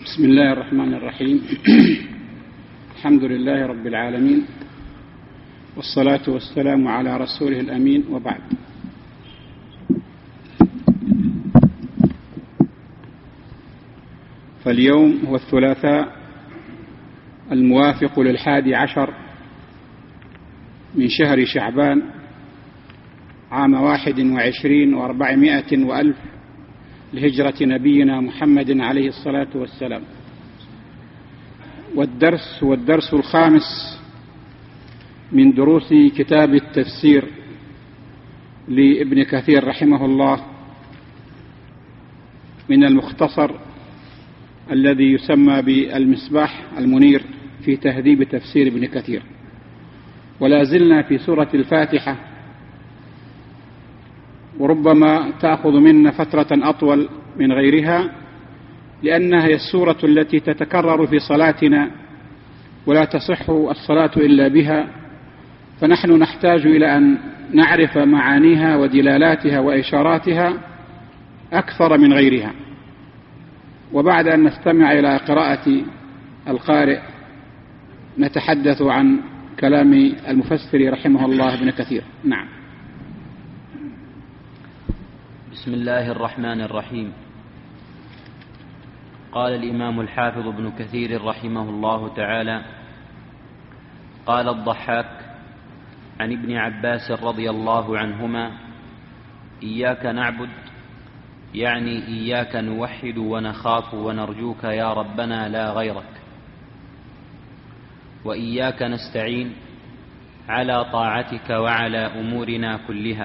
بسم الله الرحمن الرحيم. الحمد لله رب العالمين، والصلاة والسلام على رسوله الأمين، وبعد. فاليوم هو الثلاثاء الموافق ل11 من شهر شعبان عام 21 و400 وألف لهجرة نبينا محمد عليه الصلاة والسلام. والدرس الخامس من دروس كتاب التفسير لابن كثير رحمه الله من المختصر الذي يسمى بالمصباح المنير في تهذيب تفسير ابن كثير. ولا زلنا في سورة الفاتحة، وربما تأخذ منا فترة أطول من غيرها، لأنها هي السورة التي تتكرر في صلاتنا ولا تصح الصلاة إلا بها، فنحن نحتاج إلى أن نعرف معانيها ودلالاتها وإشاراتها أكثر من غيرها. وبعد أن نستمع إلى قراءة القارئ نتحدث عن كلام المفسر رحمه الله ابن كثير. نعم. بسم الله الرحمن الرحيم. قال الإمام الحافظ ابن كثير رحمه الله تعالى: قال الضحاك عن ابن عباس رضي الله عنهما: إياك نعبد، يعني إياك نوحد ونخاف ونرجوك يا ربنا لا غيرك، وإياك نستعين على طاعتك وعلى أمورنا كلها.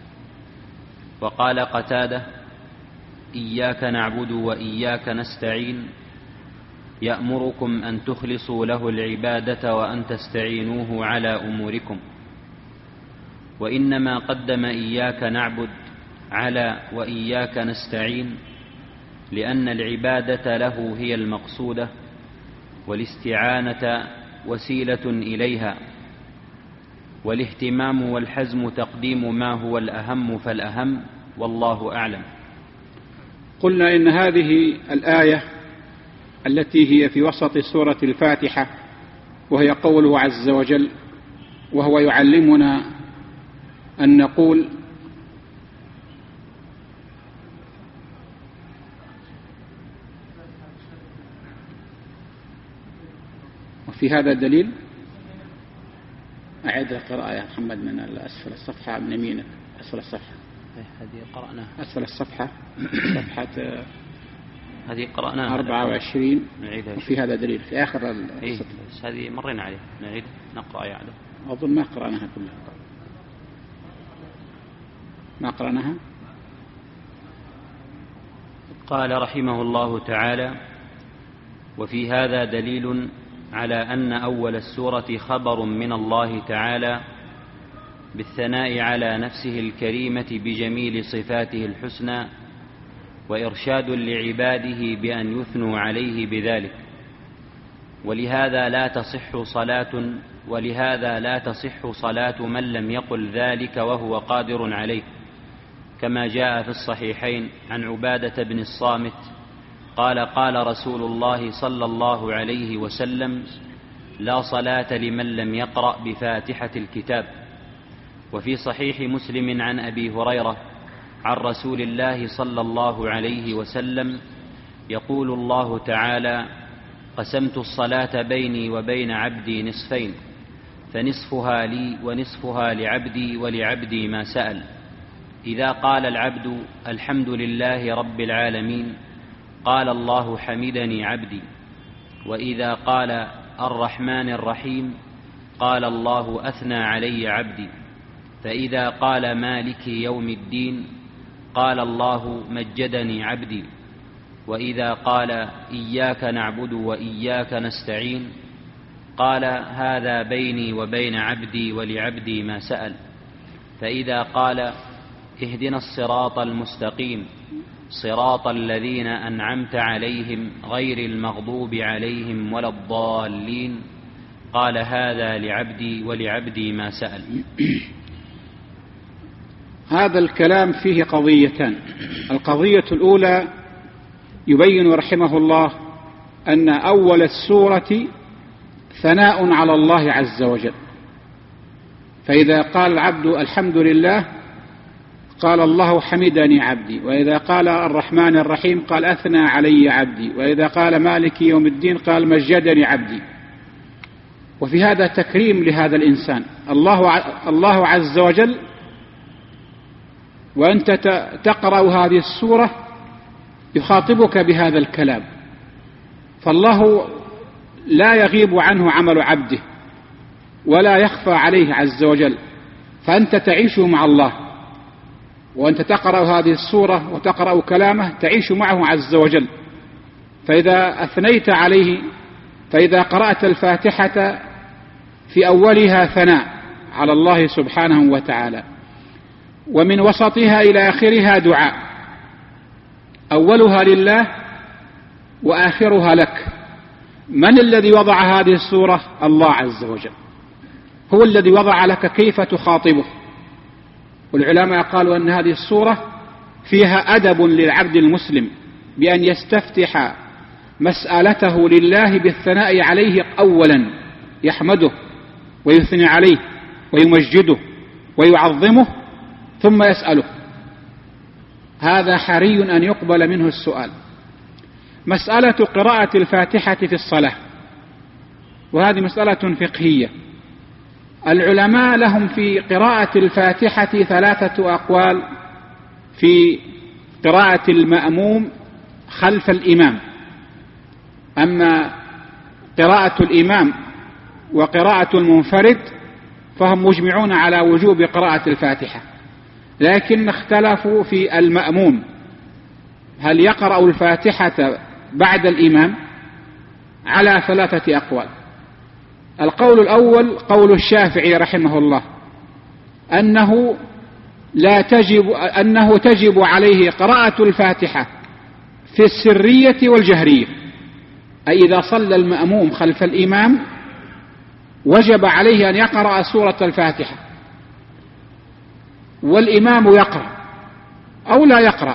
وقال قتادة: إياك نعبد وإياك نستعين يأمركم أن تخلصوا له العبادة وأن تستعينوه على أموركم. وإنما قدم إياك نعبد على وإياك نستعين لأن العبادة له هي المقصودة، والاستعانة وسيلة إليها، والاهتمام والحزم تقديم ما هو الأهم فالأهم، والله أعلم. قلنا إن هذه الآية التي هي في وسط سورة الفاتحة، وهي قوله عز وجل، وهو يعلمنا أن نقول وفي هذا دليل. أعد القراءة يا محمد من أسفل الصفحة، من يمينك أسفل الصفحة. هذه قرأناها أسفل الصفحة، صفحة هذه قرأناها 24. وفي هذا دليل في آخر بس هذه مرينا عليه، نعيد نقرأ يعني. أظن ما قرأناها كلها. ما قرأناها. قال رحمه الله تعالى: وفي هذا دليل على أن أول السورة خبر من الله تعالى بالثناء على نفسه الكريمة بجميل صفاته الحسنى، وإرشاد لعباده بأن يثنوا عليه بذلك. ولهذا لا تصح صلاة من لم يقل ذلك وهو قادر عليه، كما جاء في الصحيحين عن عبادة بن الصامت قال: قال رسول الله صلى الله عليه وسلم: لا صلاة لمن لم يقرأ بفاتحة الكتاب. وفي صحيح مسلم عن أبي هريرة عن رسول الله صلى الله عليه وسلم يقول الله تعالى: قسمت الصلاة بيني وبين عبدي نصفين، فنصفها لي ونصفها لعبدي ولعبدي ما سأل. إذا قال العبد الحمد لله رب العالمين قال الله حمدني عبدي. وإذا قال الرحمن الرحيم قال الله أثنى علي عبدي. فإذا قال مالك يوم الدين قال الله مجدني عبدي. وإذا قال إياك نعبد وإياك نستعين قال هذا بيني وبين عبدي ولعبدي ما سأل. فإذا قال اهدنا الصراط المستقيم صراط الذين أنعمت عليهم غير المغضوب عليهم ولا الضالين قال هذا لعبدي ولعبدي ما سأل. هذا الكلام فيه قضيتان. القضية الأولى يبين رحمه الله أن أول السورة ثناء على الله عز وجل، فإذا قال العبد الحمد لله قال الله حمدني عبدي، وإذا قال الرحمن الرحيم قال أثنى علي عبدي، وإذا قال مالك يوم الدين قال مجدني عبدي. وفي هذا تكريم لهذا الإنسان. الله عز وجل وأنت تقرأ هذه السورة يخاطبك بهذا الكلام، فالله لا يغيب عنه عمل عبده ولا يخفى عليه عز وجل، فأنت تعيش مع الله، وأنت تقرأ هذه السورة وتقرأ كلامه تعيش معه عز وجل. فإذا أثنيت عليه، فإذا قرأت الفاتحة في أولها ثناء على الله سبحانه وتعالى، ومن وسطها إلى آخرها دعاء، أولها لله وآخرها لك. من الذي وضع هذه السورة؟ الله عز وجل، هو الذي وضع لك كيف تخاطبه. والعلماء قالوا أن هذه السورة فيها أدب للعبد المسلم بأن يستفتح مسألته لله بالثناء عليه أولا، يحمده ويثني عليه ويمجده ويعظمه ثم يسأله. هذا حري أن يقبل منه السؤال. مسألة قراءة الفاتحة في الصلاة، وهذه مسألة فقهية. العلماء لهم في قراءة الفاتحة 3 أقوال في قراءة المأموم خلف الإمام. أما قراءة الإمام وقراءة المنفرد فهم مجمعون على وجوب قراءة الفاتحة، لكن اختلفوا في المأموم، هل يقرأ الفاتحة بعد الإمام؟ على 3 أقوال. القول الأول قول الشافعي رحمه الله، أنه تجب عليه قراءة الفاتحة في السرية والجهرية، أي إذا صلى المأموم خلف الإمام وجب عليه أن يقرأ سورة الفاتحة، والإمام يقرأ أو لا يقرأ.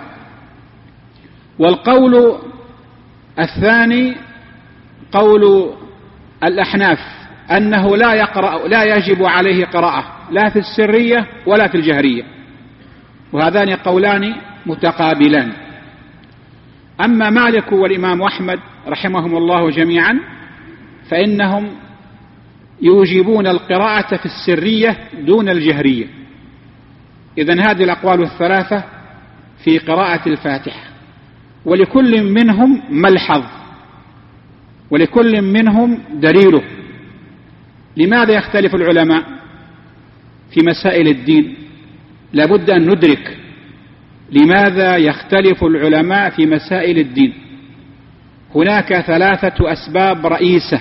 والقول الثاني قول الأحناف، أنه لا يجب عليه قراءة لا في السرية ولا في الجهرية، وهذان قولان متقابلان. أما مالك والإمام أحمد رحمهم الله جميعا فإنهم يوجبون القراءة في السرية دون الجهرية. إذن هذه الأقوال 3 في قراءة الفاتحة، ولكل منهم ملحظ ولكل منهم دليله. لماذا يختلف العلماء في مسائل الدين؟ لابد أن ندرك لماذا يختلف العلماء في مسائل الدين. هناك 3 أسباب رئيسة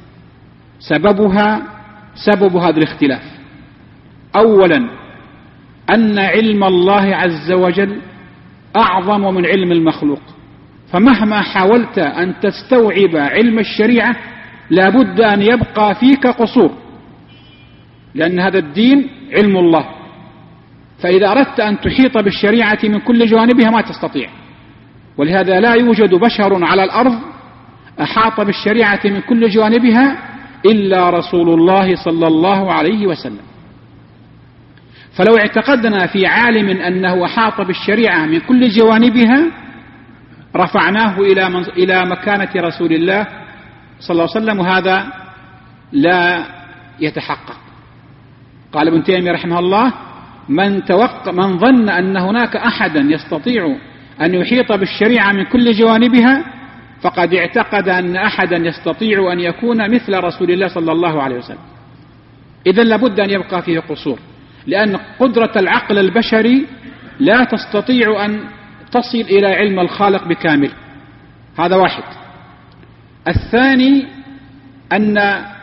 سبب هذا الاختلاف. أولا، أن علم الله عز وجل أعظم من علم المخلوق، فمهما حاولت أن تستوعب علم الشريعة لابد أن يبقى فيك قصور، لأن هذا الدين علم الله، فإذا أردت أن تحيط بالشريعة من كل جوانبها ما تستطيع. ولهذا لا يوجد بشر على الأرض أحاط بالشريعة من كل جوانبها إلا رسول الله صلى الله عليه وسلم. فلو اعتقدنا في عالم أنه أحاط بالشريعة من كل جوانبها رفعناه إلى مكانة رسول الله صلى الله عليه وسلم، وهذا لا يتحقق. قال ابن تيمية رحمه الله: من ظن أن هناك أحدا يستطيع أن يحيط بالشريعة من كل جوانبها فقد اعتقد أن أحدا يستطيع أن يكون مثل رسول الله صلى الله عليه وسلم. إذن لابد أن يبقى فيه قصور، لأن قدرة العقل البشري لا تستطيع أن تصل إلى علم الخالق بكامل. هذا واحد. الثاني أن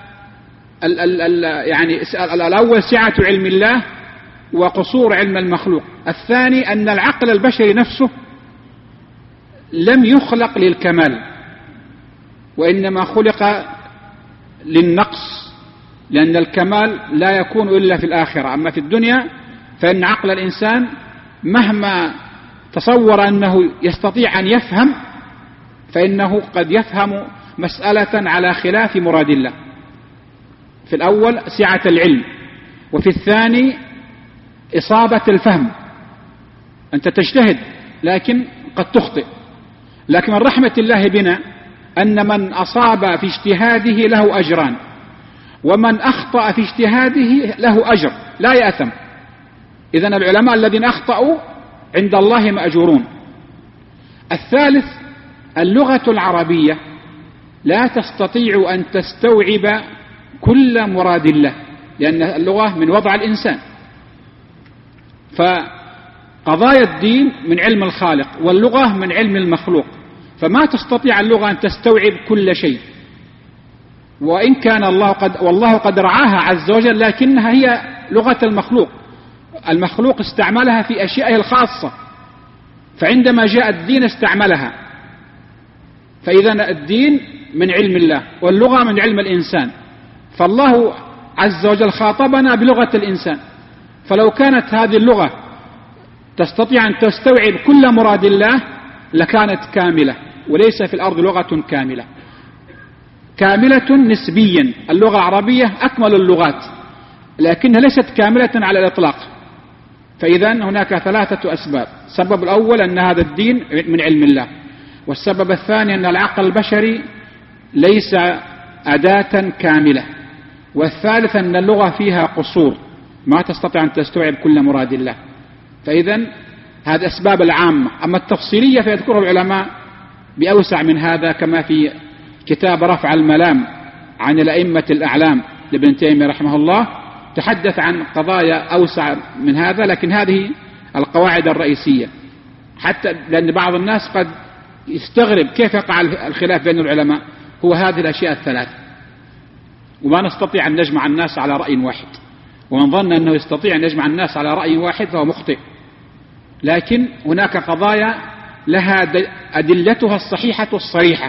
الأول سعة علم الله وقصور علم المخلوق. الثاني أن العقل البشري نفسه لم يخلق للكمال، وإنما خلق للنقص، لأن الكمال لا يكون إلا في الآخرة. أما في الدنيا فإن عقل الإنسان مهما تصور أنه يستطيع أن يفهم فإنه قد يفهم مسألة على خلاف مراد الله. في الأول سعة العلم، وفي الثاني إصابة الفهم. أنت تجتهد لكن قد تخطئ، لكن من رحمة الله بنا أن من أصاب في اجتهاده له أجران، ومن أخطأ في اجتهاده له أجر لا يأثم. إذن العلماء الذين أخطأوا عند الله مأجورون. الثالث اللغة العربية لا تستطيع أن تستوعب كل مراد الله، لأن اللغة من وضع الإنسان، فقضايا الدين من علم الخالق واللغة من علم المخلوق، فما تستطيع اللغة أن تستوعب كل شيء، وإن كان والله قد رعاها عز وجل، لكنها هي لغة المخلوق استعملها في أشيائه الخاصة، فعندما جاء الدين استعملها. فإذا الدين من علم الله واللغة من علم الإنسان، فالله عز وجل خاطبنا بلغة الإنسان، فلو كانت هذه اللغة تستطيع أن تستوعب كل مراد الله لكانت كاملة، وليس في الأرض لغة كاملة نسبيا. اللغة العربية أكمل اللغات، لكنها ليست كاملة على الإطلاق. فإذا هناك 3 أسباب. السبب الأول أن هذا الدين من علم الله، والسبب الثاني أن العقل البشري ليس أداة كاملة، والثالث أن اللغة فيها قصور ما تستطيع أن تستوعب كل مراد الله. فإذا هذه أسباب العامة. أما التفصيلية فيذكرها العلماء بأوسع من هذا، كما في كتاب رفع الملام عن الأئمة الأعلام لابن تيمية رحمه الله، تحدث عن قضايا أوسع من هذا، لكن هذه القواعد الرئيسية، حتى لأن بعض الناس قد يستغرب كيف يقع الخلاف بين العلماء. هو هذه الأشياء الثلاث، وما نستطيع أن نجمع الناس على رأي واحد، ومن ظن أنه يستطيع أن يجمع الناس على رأي واحد فهو مخطئ. لكن هناك قضايا لها أدلتها الصحيحة الصريحة،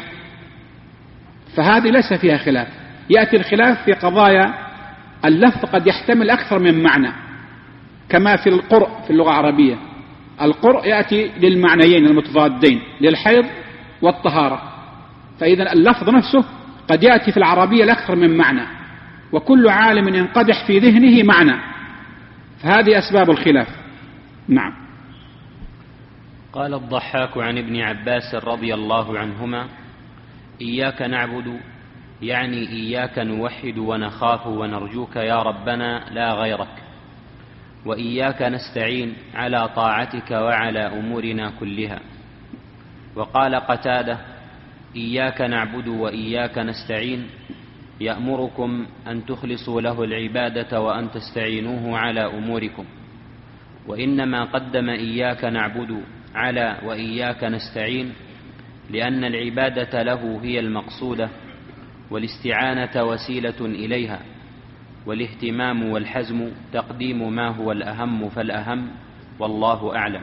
فهذه ليس فيها خلاف. يأتي الخلاف في قضايا اللفظ قد يحتمل أكثر من معنى، كما في القرء في اللغة العربية. القرء يأتي للمعنيين المتضادين، للحيض والطهارة، فإذا اللفظ نفسه قد يأتي في العربية لأكثر من معنى، وكل عالم ينقدح في ذهنه معنى، فهذه أسباب الخلاف. نعم. قال الضحاك عن ابن عباس رضي الله عنهما: إياك نعبد يعني إياك نوحد ونخاف ونرجوك يا ربنا لا غيرك، وإياك نستعين على طاعتك وعلى أمورنا كلها. وقال قتادة: إياك نعبد وإياك نستعين يأمركم أن تخلصوا له العبادة وأن تستعينوه على أموركم، وإنما قدم إياك نعبد على وإياك نستعين لأن العبادة له هي المقصودة، والاستعانة وسيلة إليها، والاهتمام والحزم تقديم ما هو الأهم فالأهم، والله أعلم.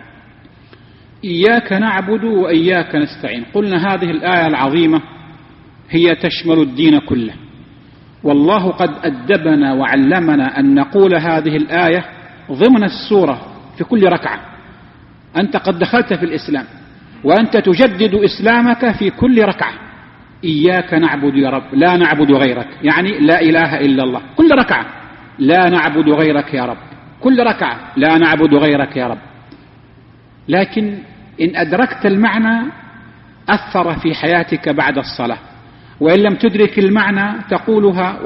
إياك نعبد وإياك نستعين. قلنا هذه الآية العظيمة هي تشمل الدين كله، والله قد أدبنا وعلمنا أن نقول هذه الآية ضمن السورة في كل ركعة. أنت قد دخلت في الإسلام، وأنت تجدد إسلامك في كل ركعة. إياك نعبد يا رب، لا نعبد غيرك، يعني لا إله إلا الله. كل ركعة لا نعبد غيرك يا رب، كل ركعة لا نعبد غيرك يا رب. لكن إن أدركت المعنى أثر في حياتك بعد الصلاة، وإن لم تدرك المعنى تقولها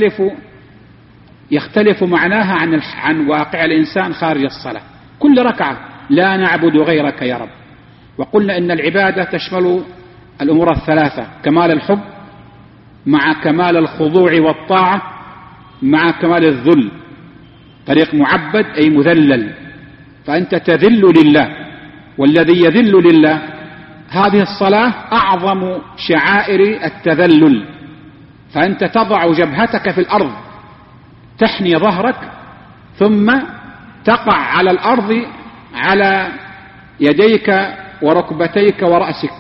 يختلف معناها عن واقع الإنسان خارج الصلاة. كل ركعة لا نعبد غيرك يا رب. وقلنا إن العبادة تشمل الأمور الثلاثة: كمال الحب مع كمال الخضوع والطاعة مع كمال الذل. طريق معبد أي مذلل، فأنت تذل لله، والذي يذل لله هذه الصلاة أعظم شعائر التذلل. فأنت تضع جبهتك في الأرض، تحني ظهرك، ثم تقع على الأرض على يديك وركبتيك ورأسك،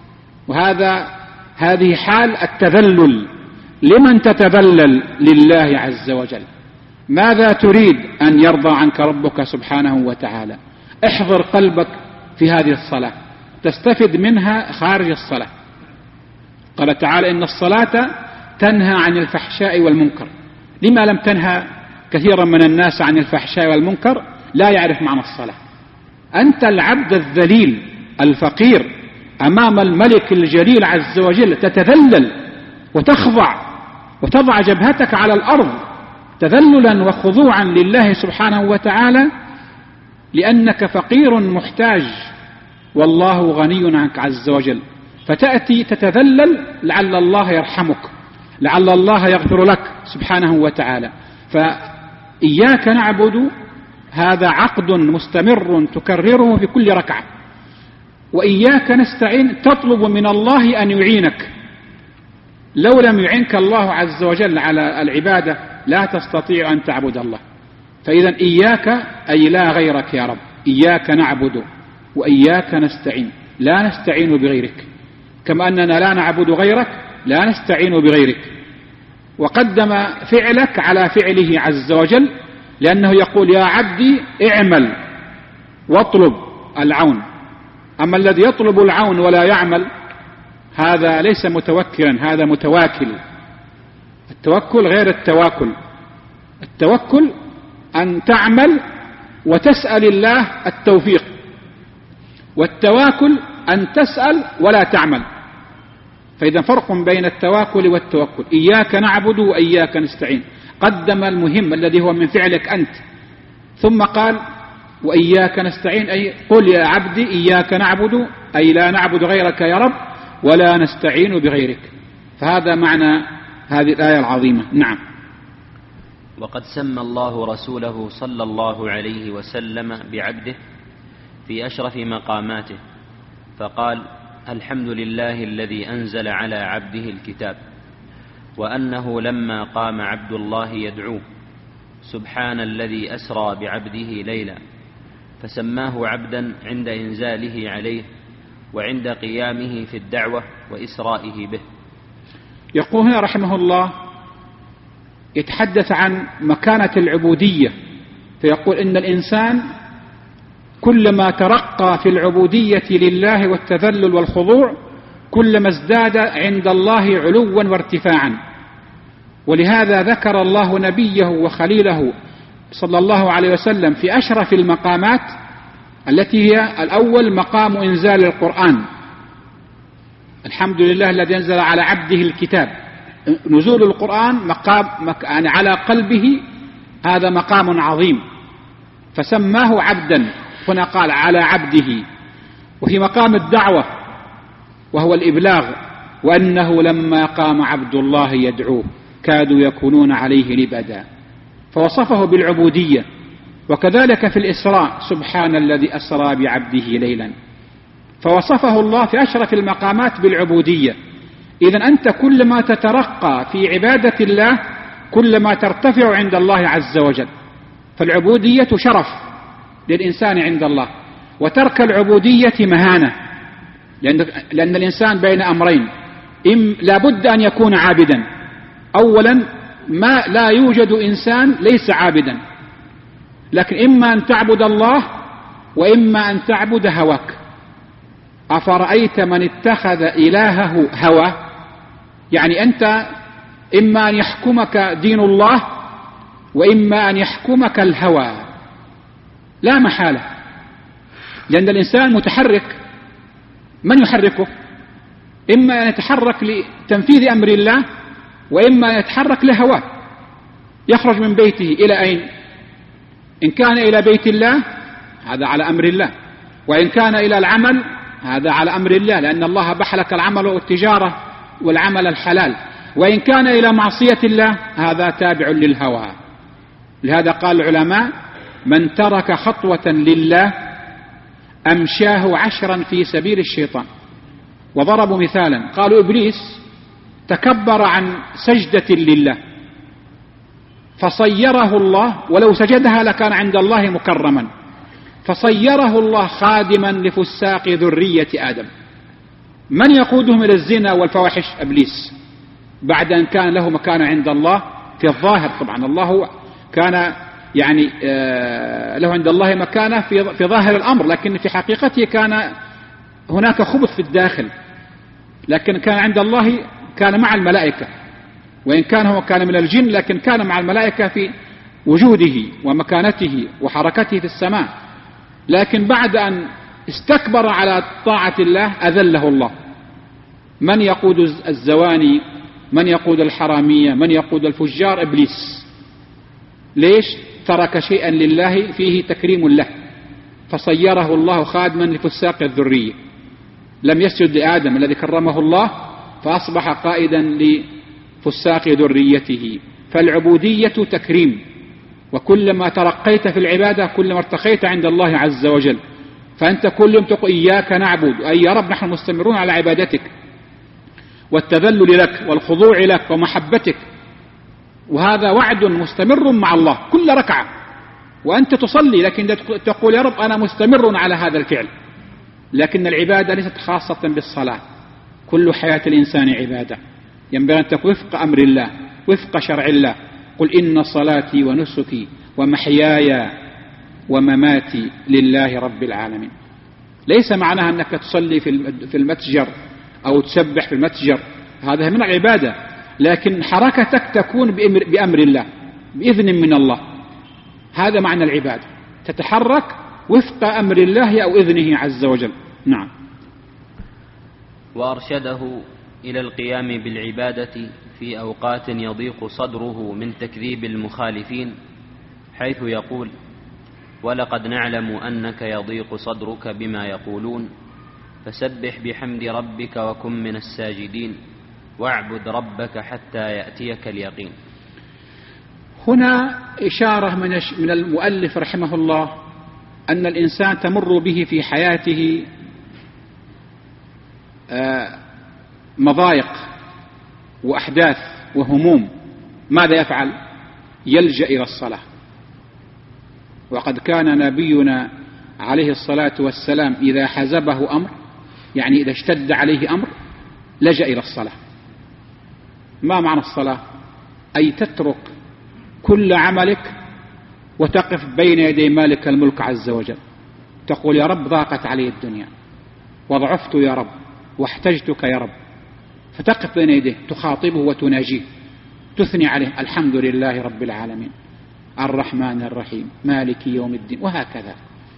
هذه حال التذلل. لمن تتذلل؟ لله عز وجل. ماذا تريد؟ أن يرضى عنك ربك سبحانه وتعالى. احضر قلبك في هذه الصلاة، تستفد منها خارج الصلاة. قال تعالى إن الصلاة تنهى عن الفحشاء والمنكر. لما لم تنهى كثيرا من الناس عن الفحشاء والمنكر؟ لا يعرف معنى الصلاة. أنت العبد الذليل الفقير أمام الملك الجليل عز وجل تتذلل وتخضع وتضع جبهتك على الأرض تذللا وخضوعا لله سبحانه وتعالى، لأنك فقير محتاج والله غني عنك عز وجل، فتأتي تتذلل لعل الله يرحمك، لعل الله يغفر لك سبحانه وتعالى. فإياك نعبد هذا عقد مستمر تكرره في كل ركعة، وإياك نستعين تطلب من الله أن يعينك. لو لم يعينك الله عز وجل على العبادة لا تستطيع أن تعبد الله. فإذا إياك أي لا غيرك يا رب، إياك نعبد وإياك نستعين، لا نستعين بغيرك، كما أننا لا نعبد غيرك لا نستعين بغيرك. وقدم فعلك على فعله عز وجل، لأنه يقول يا عبدي اعمل واطلب العون. أما الذي يطلب العون ولا يعمل هذا ليس متوكلا، هذا متواكل. التوكل غير التواكل. التوكل أن تعمل وتسأل الله التوفيق، والتواكل أن تسأل ولا تعمل. فإذا فرق بين التواكل والتوكل. إياك نعبد وإياك نستعين، قدم المهم الذي هو من فعلك أنت، ثم قال وإياك نستعين، أي قل يا عبدي إياك نعبد أي لا نعبد غيرك يا رب ولا نستعين بغيرك. فهذا معنى هذه الآية العظيمة. نعم. وقد سمى الله رسوله صلى الله عليه وسلم بعبده في أشرف مقاماته، فقال الحمد لله الذي أنزل على عبده الكتاب، وأنه لما قام عبد الله يدعوه سبحان الذي أسرى بعبده ليلا، فسماه عبدا عند إنزاله عليه وعند قيامه في الدعوة وإسرائه به. يقول هنا رحمه الله يتحدث عن مكانة العبودية، فيقول إن الإنسان كلما ترقى في العبودية لله والتذلل والخضوع كلما ازداد عند الله علوا وارتفاعا. ولهذا ذكر الله نبيه وخليله صلى الله عليه وسلم في أشرف المقامات، التي هي الأول مقام إنزال القرآن. الحمد لله الذي أنزل على عبده الكتاب. نزول القرآن يعني على قلبه، هذا مقام عظيم، فسماه عبدا. هنا قال على عبده. وفي مقام الدعوة وهو الإبلاغ، وأنه لما قام عبد الله يدعوه كادوا يكونون عليه لبدا، فوصفه بالعبودية. وكذلك في الإسراء سبحان الذي أسرى بعبده ليلا، فوصفه الله في أشرف المقامات بالعبودية. إذن أنت كلما تترقى في عبادة الله كلما ترتفع عند الله عز وجل. فالعبودية شرف للإنسان عند الله، وترك العبودية مهانة، لأن الإنسان بين أمرين: لا بد أن يكون عابدا. أولا ما لا يوجد إنسان ليس عابدا، لكن إما أن تعبد الله وإما أن تعبد هواك. أفرأيت من اتخذ إلهه هوى، يعني أنت إما أن يحكمك دين الله وإما أن يحكمك الهوى، لا محالة، لأن الإنسان متحرك. من يحركه؟ إما أن يتحرك لتنفيذ أمر الله وإما أن يتحرك لهواه. يخرج من بيته إلى أين؟ إن كان إلى بيت الله هذا على أمر الله، وإن كان إلى العمل هذا على أمر الله، لأن الله أباح لك العمل والتجارة والعمل الحلال. وإن كان إلى معصية الله هذا تابع للهوى. لهذا قال العلماء: من ترك خطوة لله أمشاه 10 في سبيل الشيطان. وضربوا مثالا، قالوا إبليس تكبر عن سجدة لله فصيره الله، ولو سجدها لكان عند الله مكرما، فصيره الله خادما لفساق ذرية آدم. من يقودهم إلى الزنا والفواحش؟ إبليس، بعد أن كان له مكانة عند الله في الظاهر. طبعا الله كان يعني له عند الله مكانة في ظاهر الأمر، لكن في حقيقته كان هناك خبث في الداخل. لكن كان عند الله كان مع الملائكة، وإن كان هو كان من الجن لكن كان مع الملائكة في وجوده ومكانته وحركته في السماء. لكن بعد أن استكبر على طاعة الله أذله الله. من يقود الزواني؟ من يقود الحرامية؟ من يقود الفجار؟ إبليس. ليش؟ ترك شيئا لله فيه تكريم له، فصيره الله خادما لفساق الذرية. لم يسجد لآدم الذي كرمه الله، فأصبح قائدا لفساق ذريته. فالعبودية تكريم، وكلما ترقيت في العبادة كلما ارتقيت عند الله عز وجل. فأنت كل يوم تقول إياك نعبد، أي يا رب نحن مستمرون على عبادتك والتذلل لك والخضوع لك ومحبتك. وهذا وعد مستمر مع الله كل ركعة وأنت تصلي، لكن تقول يا رب أنا مستمر على هذا الفعل. لكن العبادة ليست خاصة بالصلاة، كل حياة الإنسان عبادة، ينبغي أن تكون وفق أمر الله وفق شرع الله. قل إن صلاتي ونسكي ومحياي ومماتي لله رب العالمين. ليس معناها أنك تصلي في المتجر أو تسبح في المتجر، هذا من العبادة، لكن حركتك تكون بأمر الله بإذن من الله. هذا معنى العبادة، تتحرك وفق أمر الله أو إذنه عز وجل. نعم. وأرشده إلى القيام بالعبادة في أوقات يضيق صدره من تكذيب المخالفين، حيث يقول: ولقد نعلم أنك يضيق صدرك بما يقولون، فسبح بحمد ربك وكن من الساجدين واعبد ربك حتى يأتيك اليقين. هنا إشارة من المؤلف رحمه الله أن الإنسان تمر به في حياته مضايق وأحداث وهموم. ماذا يفعل؟ يلجأ إلى الصلاة. وقد كان نبينا عليه الصلاة والسلام إذا حزبه أمر، يعني إذا اشتد عليه أمر، لجأ إلى الصلاة. ما معنى الصلاة؟ أي تترك كل عملك وتقف بين يدي مالك الملك عز وجل، تقول يا رب ضاقت علي الدنيا وضعفت يا رب واحتجتك يا رب، فتقف بين يديه تخاطبه وتناجيه، تثني عليه: الحمد لله رب العالمين الرحمن الرحيم مالك يوم الدين، وهكذا.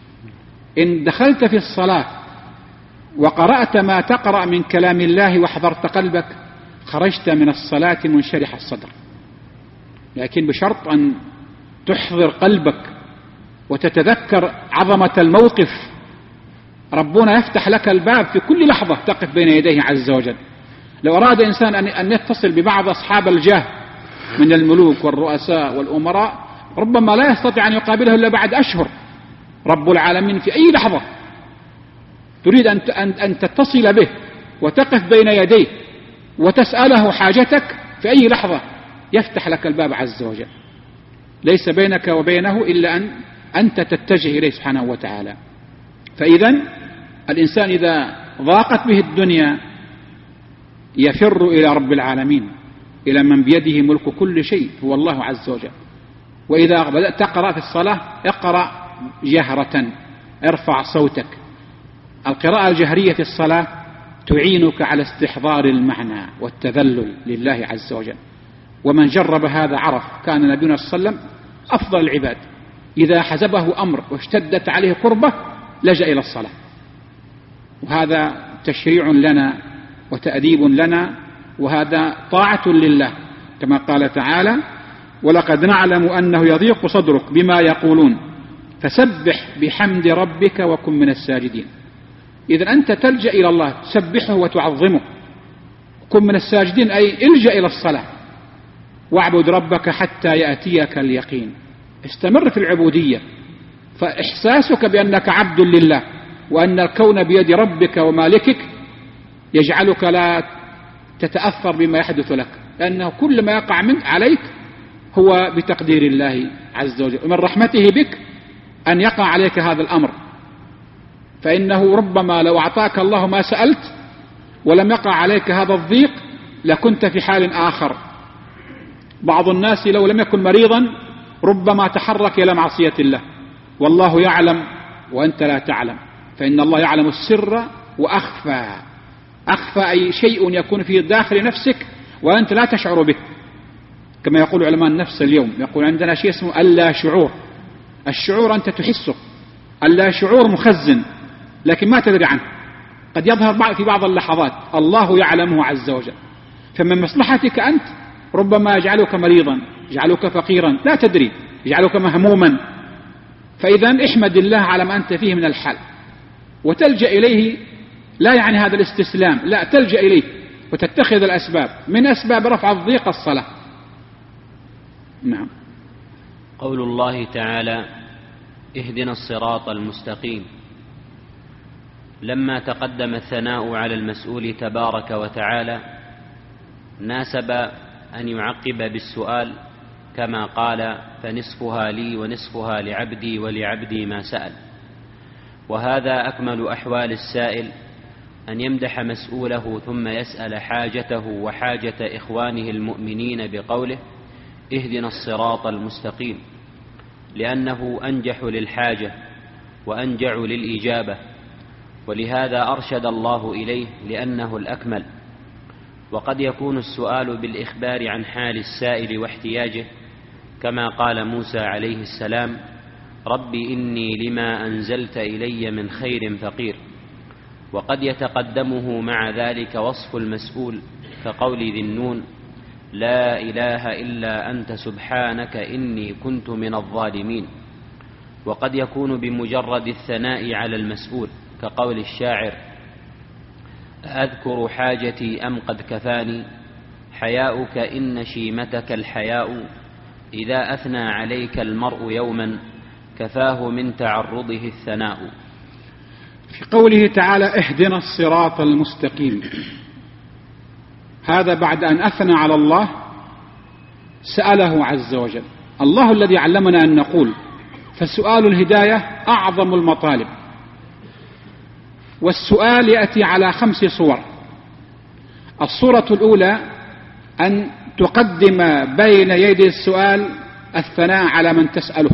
إن دخلت في الصلاة وقرأت ما تقرأ من كلام الله وحضرت قلبك، خرجت من الصلاة منشرح الصدر، لكن بشرط أن تحضر قلبك وتتذكر عظمة الموقف. ربنا يفتح لك الباب في كل لحظة تقف بين يديه عز وجل. لو أراد إنسان أن يتصل ببعض أصحاب الجاه من الملوك والرؤساء والأمراء، ربما لا يستطيع أن يقابله إلا بعد أشهر. رب العالمين في أي لحظة تريد أن تتصل به وتقف بين يديه وتسأله حاجتك، في أي لحظة يفتح لك الباب عز وجل. ليس بينك وبينه إلا أن أنت تتجه إليه سبحانه وتعالى. فإذا الإنسان إذا ضاقت به الدنيا يفر إلى رب العالمين، إلى من بيده ملك كل شيء هو الله عز وجل. وإذا بدأت تقرأ في الصلاة اقرأ جهرة، ارفع صوتك. القراءة الجهرية في الصلاة تعينك على استحضار المعنى والتذلل لله عز وجل. ومن جرب هذا عرف. كان نبينا صلى الله عليه وسلم أفضل العباد إذا حزبه أمر واشتدت عليه كربة لجأ إلى الصلاة. وهذا تشريع لنا وتأديب لنا، وهذا طاعة لله، كما قال تعالى: ولقد نعلم أنه يضيق صدرك بما يقولون فسبح بحمد ربك وكن من الساجدين. إذن أنت تلجأ إلى الله، تسبحه وتعظمه. كن من الساجدين أي الجأ إلى الصلاة. واعبد ربك حتى يأتيك اليقين. استمر في العبودية، فإحساسك بأنك عبد لله وأن الكون بيد ربك ومالكك يجعلك لا تتأثر بما يحدث لك، لأنه كل ما يقع منك عليك هو بتقدير الله عز وجل. ومن رحمته بك أن يقع عليك هذا الأمر، فإنه ربما لو أعطاك الله ما سألت ولم يقع عليك هذا الضيق لكنت في حال آخر. بعض الناس لو لم يكن مريضا ربما تحرك إلى معصية الله، والله يعلم وأنت لا تعلم، فإن الله يعلم السر وأخفى. أخفى أي شيء يكون في داخل نفسك وأنت لا تشعر به، كما يقول علماء النفس اليوم، يقول عندنا شيء اسمه اللا شعور. الشعور أنت تحسه، اللا شعور مخزن لكن ما تدري عنه، قد يظهر في بعض اللحظات الله يعلمه عز وجل. فمن مصلحتك أنت ربما يجعلك مريضا، يجعلك فقيرا لا تدري، يجعلك مهموما. فإذا احمد الله على ما أنت فيه من الحال وتلجأ إليه، لا يعني هذا الاستسلام، لا، تلجأ إليه وتتخذ الأسباب، من أسباب رفع الضيق الصلاة. نعم. قول الله تعالى: اهدنا الصراط المستقيم. لما تقدم الثناء على المسؤول تبارك وتعالى ناسب أن يعقب بالسؤال كما قال: فنصفها لي ونصفها لعبدي ولعبدي ما سأل. وهذا أكمل أحوال السائل، أن يمدح مسؤوله ثم يسأل حاجته وحاجة إخوانه المؤمنين بقوله: اهدنا الصراط المستقيم، لأنه أنجح للحاجة وأنجع للإجابة، ولهذا أرشد الله إليه لأنه الأكمل. وقد يكون السؤال بالإخبار عن حال السائل واحتياجه، كما قال موسى عليه السلام: رب إني لما أنزلت إلي من خير فقير. وقد يتقدمه مع ذلك وصف المسؤول كقول ذي النون: لا إله إلا أنت سبحانك إني كنت من الظالمين. وقد يكون بمجرد الثناء على المسؤول كقول الشاعر: أذكر حاجتي أم قد كفاني حياؤك إن شيمتك الحياء، إذا أثنى عليك المرء يوما كفاه من تعرضه الثناء. في قوله تعالى: اهدنا الصراط المستقيم، هذا بعد أن أثنى على الله سأله عز وجل. الله الذي علمنا أن نقول، فسؤال الهداية أعظم المطالب. والسؤال يأتي على 5 صور. الصورة الأولى أن تقدم بين يدي السؤال الثناء على من تسأله،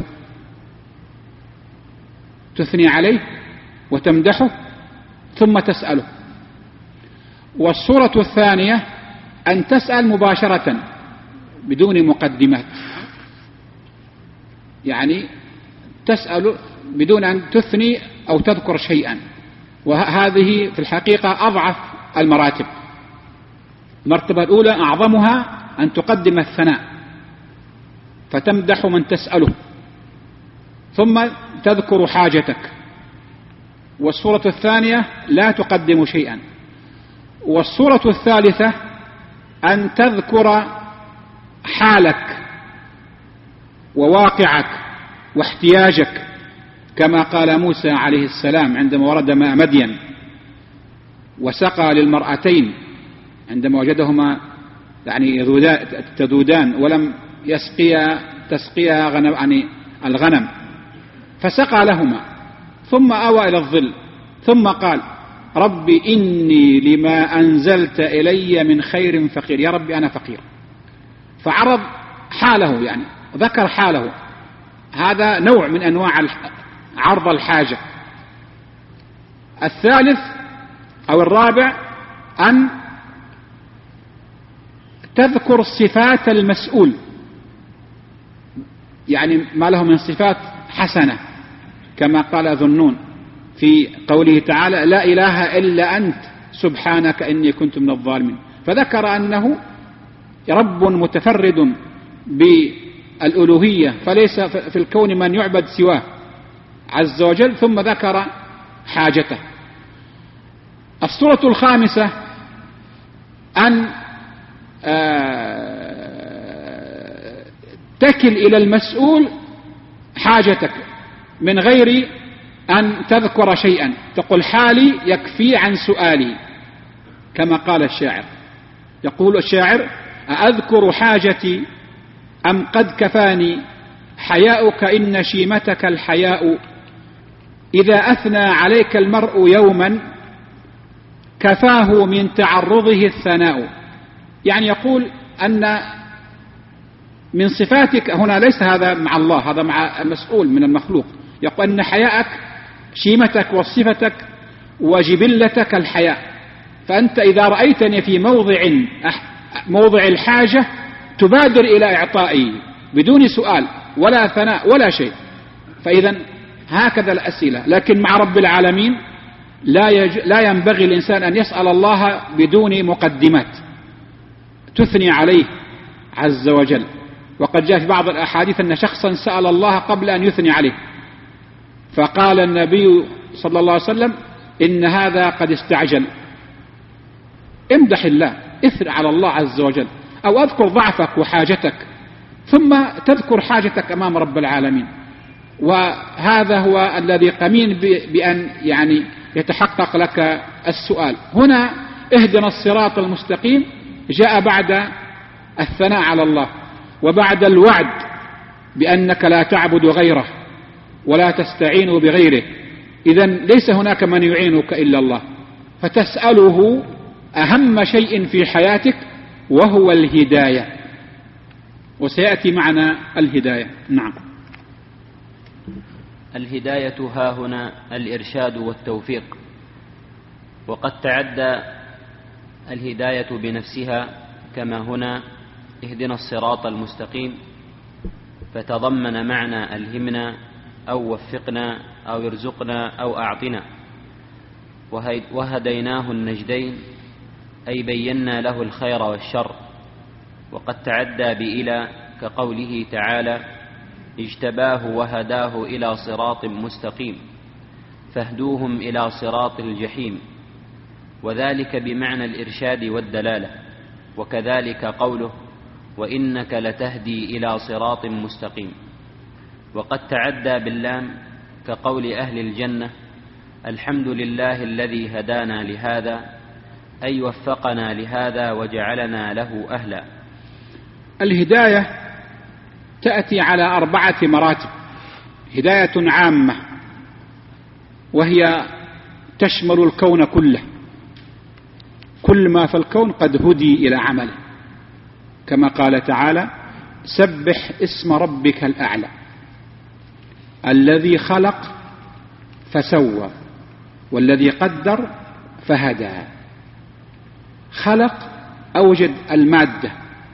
تثني عليه وتمدحه ثم تسأله. والصورة الثانية أن تسأل مباشرة بدون مقدمات، يعني تسأل بدون أن تثني أو تذكر شيئا، وهذه في الحقيقة أضعف المراتب. المرتبة الأولى أعظمها أن تقدم الثناء فتمدح من تسأله ثم تذكر حاجتك. والصورة الثانية لا تقدم شيئا. والصورة الثالثة أن تذكر حالك وواقعك واحتياجك، كما قال موسى عليه السلام عندما ورد ماء مدين وسقى للمرأتين عندما وجدهما يعني تذودان ولم تسقيا الغنم، فسقى لهما ثم آوى إلى الظل ثم قال: رب إني لما أنزلت إلي من خير فقير، يا ربي أنا فقير. فعرض حاله، يعني ذكر حاله. هذا نوع من أنواع عرض الحاجة. الثالث أو الرابع أن تذكر صفات المسؤول، يعني ما له من صفات حسنة، كما قال ذو النون في قوله تعالى: لا إله إلا أنت سبحانك إني كنت من الظالمين. فذكر أنه رب متفرد بالألوهية، فليس في الكون من يعبد سواه عز وجل، ثم ذكر حاجته. الصورة الخامسة أن تكل إلى المسؤول حاجتك من غير أن تذكر شيئا، تقول حالي يكفي عن سؤالي، كما قال الشاعر. يقول الشاعر: أذكر حاجتي أم قد كفاني حياؤك إن شيمتك الحياء، إذا أثنى عليك المرء يوما كفاه من تعرضه الثناء. يعني يقول أن من صفاتك هنا ليس هذا مع الله، هذا مع المسؤول من المخلوق. يقول أن حياءك شيمتك وصفتك وجبلتك الحياء، فأنت إذا رأيتني في موضع الحاجة تبادر إلى إعطائي بدون سؤال ولا ثناء ولا شيء. فإذا هكذا الأسئلة. لكن مع رب العالمين لا ينبغي الإنسان أن يسأل الله بدون مقدمات تثني عليه عز وجل. وقد جاء في بعض الأحاديث أن شخصا سأل الله قبل أن يثني عليه، فقال النبي صلى الله عليه وسلم: إن هذا قد استعجل. امدح الله، اثني على الله عز وجل، أو أذكر ضعفك وحاجتك ثم تذكر حاجتك أمام رب العالمين. وهذا هو الذي قمين بأن يعني يتحقق لك السؤال. هنا اهدنا الصراط المستقيم جاء بعد الثناء على الله وبعد الوعد بأنك لا تعبد غيره ولا تستعين بغيره. إذن ليس هناك من يعينك إلا الله، فتسأله أهم شيء في حياتك وهو الهداية، وسيأتي معنا الهداية. نعم. الهداية هاهنا الإرشاد والتوفيق. وقد تعدى الهداية بنفسها كما هنا اهدنا الصراط المستقيم، فتضمن معنى ألهمنا أو وفقنا أو ارزقنا أو أعطنا. وهديناه النجدين أي بينا له الخير والشر. وقد تعدى بإلى كقوله تعالى: اجتباه وهداه إلى صراط مستقيم، فاهدوهم إلى صراط الجحيم. وذلك بمعنى الإرشاد والدلالة. وكذلك قوله: وإنك لتهدي إلى صراط مستقيم. وقد تعدى باللام كقول أهل الجنة: الحمد لله الذي هدانا لهذا، أي وفقنا لهذا وجعلنا له أهلا. الهداية تأتي على 4 مراتب. هداية عامة وهي تشمل الكون كله، كل ما في الكون قد هدي إلى عمله، كما قال تعالى: سبح اسم ربك الأعلى الذي خلق فسوى والذي قدر فهدى. خلق أوجد المادة،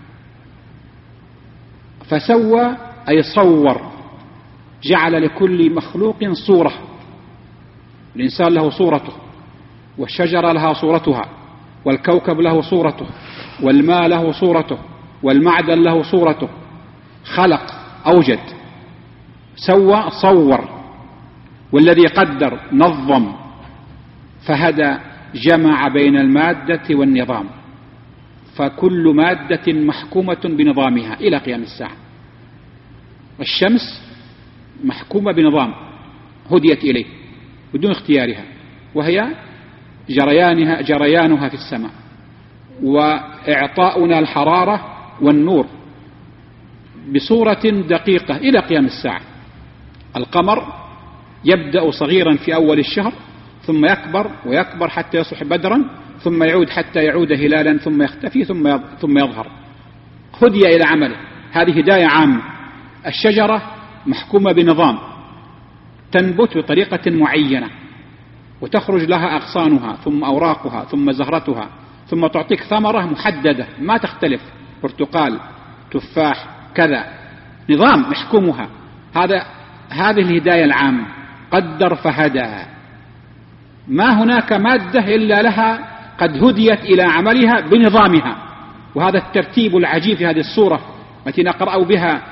فسوى أي صور، جعل لكل مخلوق صورة. الإنسان له صورته، والشجرة لها صورتها، والكوكب له صورته، والماء له صورته، والمعدن له صورته. خلق أوجد، سوى صور، والذي قدر نظم، فهدى جمع بين المادة والنظام. فكل مادة محكومة بنظامها إلى قيام الساعة. الشمس محكومة بنظام هديت إليه بدون اختيارها، وهي جريانها في السماء، وإعطاؤنا الحرارة والنور بصورة دقيقة إلى قيام الساعة. القمر يبدأ صغيرا في أول الشهر، ثم يكبر ويكبر حتى يصبح بدرا، ثم يعود حتى يعود هلالا، ثم يختفي ثم يظهر. هدي إلى عمله. هذه هداية عامة. الشجرة محكومة بنظام، تنبت بطريقة معينة وتخرج لها أغصانها ثم أوراقها ثم زهرتها، ثم تعطيك ثمرة محددة ما تختلف، برتقال، تفاح، كذا، نظام محكومها. هذه الهداية العامة. قدر فهدى. ما هناك مادة إلا لها قد هديت إلى عملها بنظامها. وهذا الترتيب العجيب في هذه الصورة التي نقرأ بها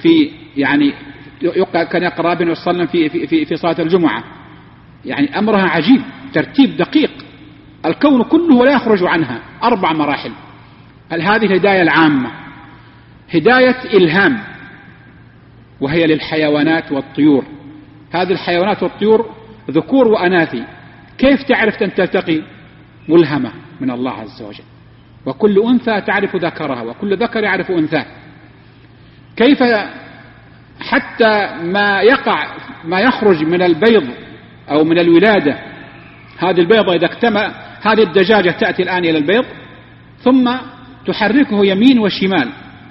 كان يقرأ بنا صلى الله عليه وسلم في صلاة الجمعة. يعني أمرها عجيب، ترتيب دقيق، الكون كله لا يخرج عنها. 4 مراحل. هذه الهداية العامة. هداية إلهام، وهي للحيوانات والطيور. هذه الحيوانات والطيور ذكور وأناثي. كيف تعرف أن تلتقي؟ ملهمة من الله عز وجل. وكل أنثى تعرف ذكرها، وكل ذكر يعرف أنثاه. كيف حتى ما يخرج من البيض أو من الولادة، هذه البيضة إذا اكتمل، هذه الدجاجة تأتي الآن إلى البيض ثم تحركه يمين وشمال.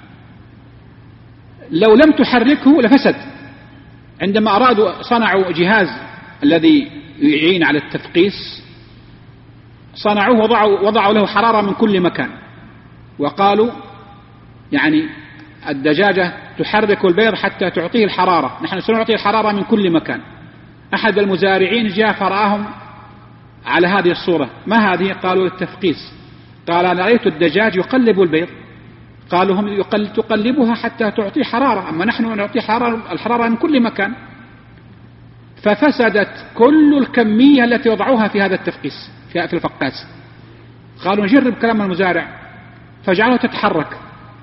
لو لم تحركه لفسد. عندما أرادوا صنعوا جهاز الذي يعين على التفقيس، صنعوه وضعوا له حرارة من كل مكان، وقالوا يعني الدجاجة تحرك البيض حتى تعطيه الحرارة، نحن سنعطيه الحرارة من كل مكان. أحد المزارعين جاء فرآهم على هذه الصورة. ما هذه؟ قالوا التفقيس. قال أنا رأيت الدجاج يقلب البيض. قالوا هم تقلبها حتى تعطي حرارة، أما نحن نعطي الحرارة من كل مكان. ففسدت كل الكمية التي وضعوها في هذا التفقيس في الفقاس. قالوا نجرب كلام المزارع، فجعلها تتحرك،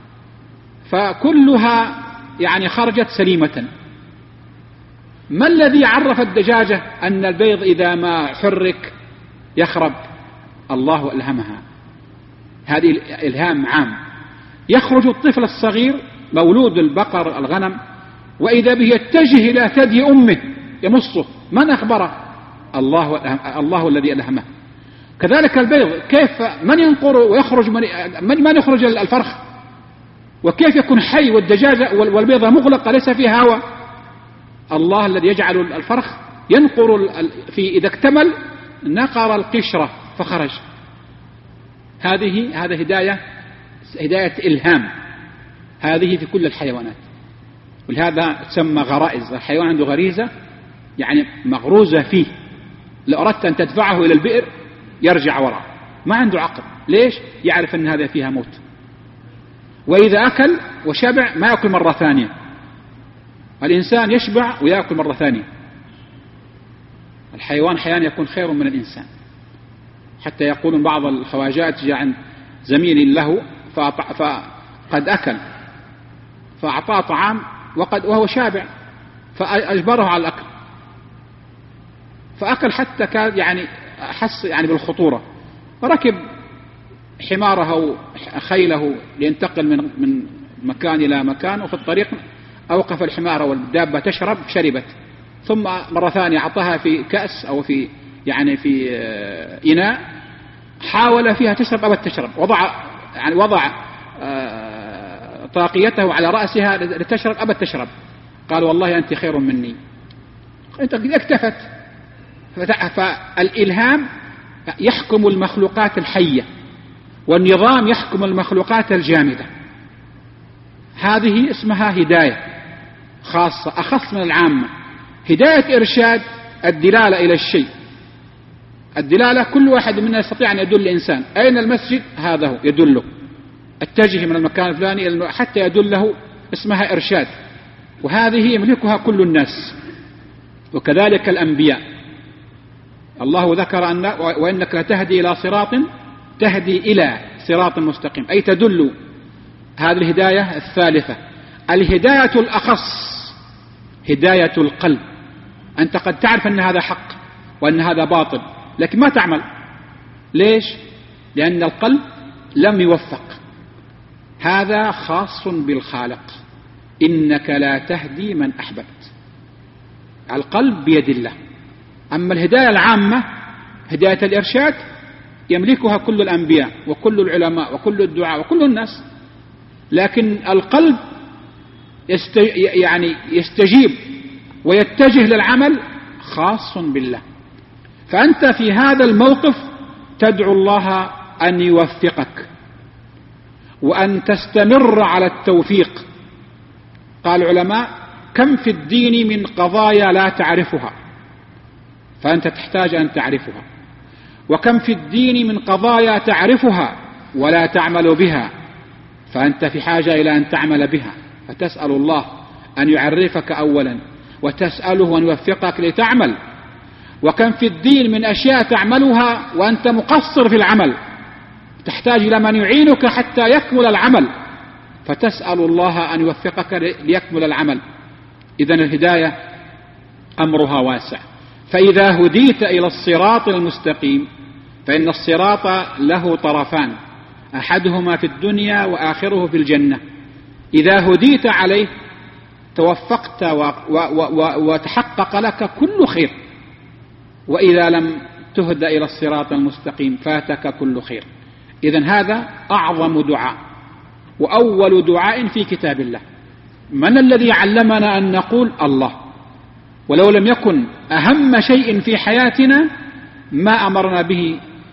فكلها يعني خرجت سليمة. ما الذي عرف الدجاجة أن البيض إذا ما حرك يخرب؟ الله ألهمها. هذه إلهام عام. يخرج الطفل الصغير مولود البقر الغنم وإذا به يتجه إلى ثدي أمه يمصه، من أخبره؟ الله الذي ألهمه. كذلك البيض، كيف من ينقر ويخرج من يخرج الفرخ، وكيف يكون حي والدجاجة والبيضة مغلقة ليس فيها هواء؟ الله الذي يجعل الفرخ ينقر إذا اكتمل نقر القشرة فخرج. هذه هداية إلهام، هذه في كل الحيوانات. ولهذا تسمى غرائز. الحيوان عنده غريزة يعني مغروزة فيه، لو أردت أن تدفعه إلى البئر يرجع وراء، ما عنده عقل. ليش؟ يعرف أن هذا فيها موت. وإذا أكل وشبع ما يأكل مرة ثانية. الإنسان يشبع ويأكل مرة ثانية. الحيوان أحيانا يكون خير من الإنسان. حتى يقولون بعض الخواجات جاء عند زميل له فقد أكل فأعطاه طعام وهو شابع، فأجبره على الأكل، فأكل حتى كان يعني أحس يعني بالخطورة، فركب حماره أو خيله لينتقل من مكان إلى مكان، وفي الطريق أوقف الحمار والدابة تشرب، شربت، ثم مرة ثانية أعطاها في كأس أو في إناء، حاول فيها تشرب أبت تشرب، وضع طاقيته على رأسها لتشرب أبت تشرب. قال والله أنت خير مني، أنت اكتفت. فالإلهام يحكم المخلوقات الحية، والنظام يحكم المخلوقات الجامدة. هذه اسمها هداية خاصة أخص من العامة. هداية إرشاد الدلالة إلى الشيء. الدلالة كل واحد منا يستطيع أن يدل الإنسان أين المسجد، هذا هو يدله، اتجه من المكان الفلاني حتى يدله، اسمها إرشاد، وهذه يملكها كل الناس. وكذلك الأنبياء، الله ذكر أن وإنك لتهدي إلى صراط مستقيم، أي تدل. هذه الهداية الثالثة. الهداية الأخص هداية القلب. أنت قد تعرف أن هذا حق وأن هذا باطل، لكن ما تعمل. ليش؟ لأن القلب لم يوفق. هذا خاص بالخالق، إنك لا تهدي من أحببت. القلب بيد الله. أما الهداية العامة هداية الإرشاد يملكها كل الأنبياء وكل العلماء وكل الدعاء وكل الناس، لكن القلب يستجيب ويتجه للعمل خاص بالله. فأنت في هذا الموقف تدعو الله أن يوفقك وأن تستمر على التوفيق. قال العلماء كم في الدين من قضايا لا تعرفها، فأنت تحتاج أن تعرفها، وكم في الدين من قضايا تعرفها ولا تعمل بها، فأنت في حاجة إلى أن تعمل بها، فتسأل الله أن يعرفك أولا، وتسأله أن يوفقك لتعمل. وكم في الدين من أشياء تعملها وأنت مقصر في العمل، تحتاج إلى من يعينك حتى يكمل العمل، فتسأل الله أن يوفقك ليكمل العمل. إذن الهداية أمرها واسع. فإذا هديت إلى الصراط المستقيم، فإن الصراط له طرفان، أحدهما في الدنيا وآخره في الجنة. إذا هديت عليه توفقت وتحقق لك كل خير، وإذا لم تهد إلى الصراط المستقيم فاتك كل خير. إذن هذا أعظم دعاء وأول دعاء في كتاب الله. من الذي علمنا أن نقول الله؟ ولو لم يكن أهم شيء في حياتنا ما أمرنا به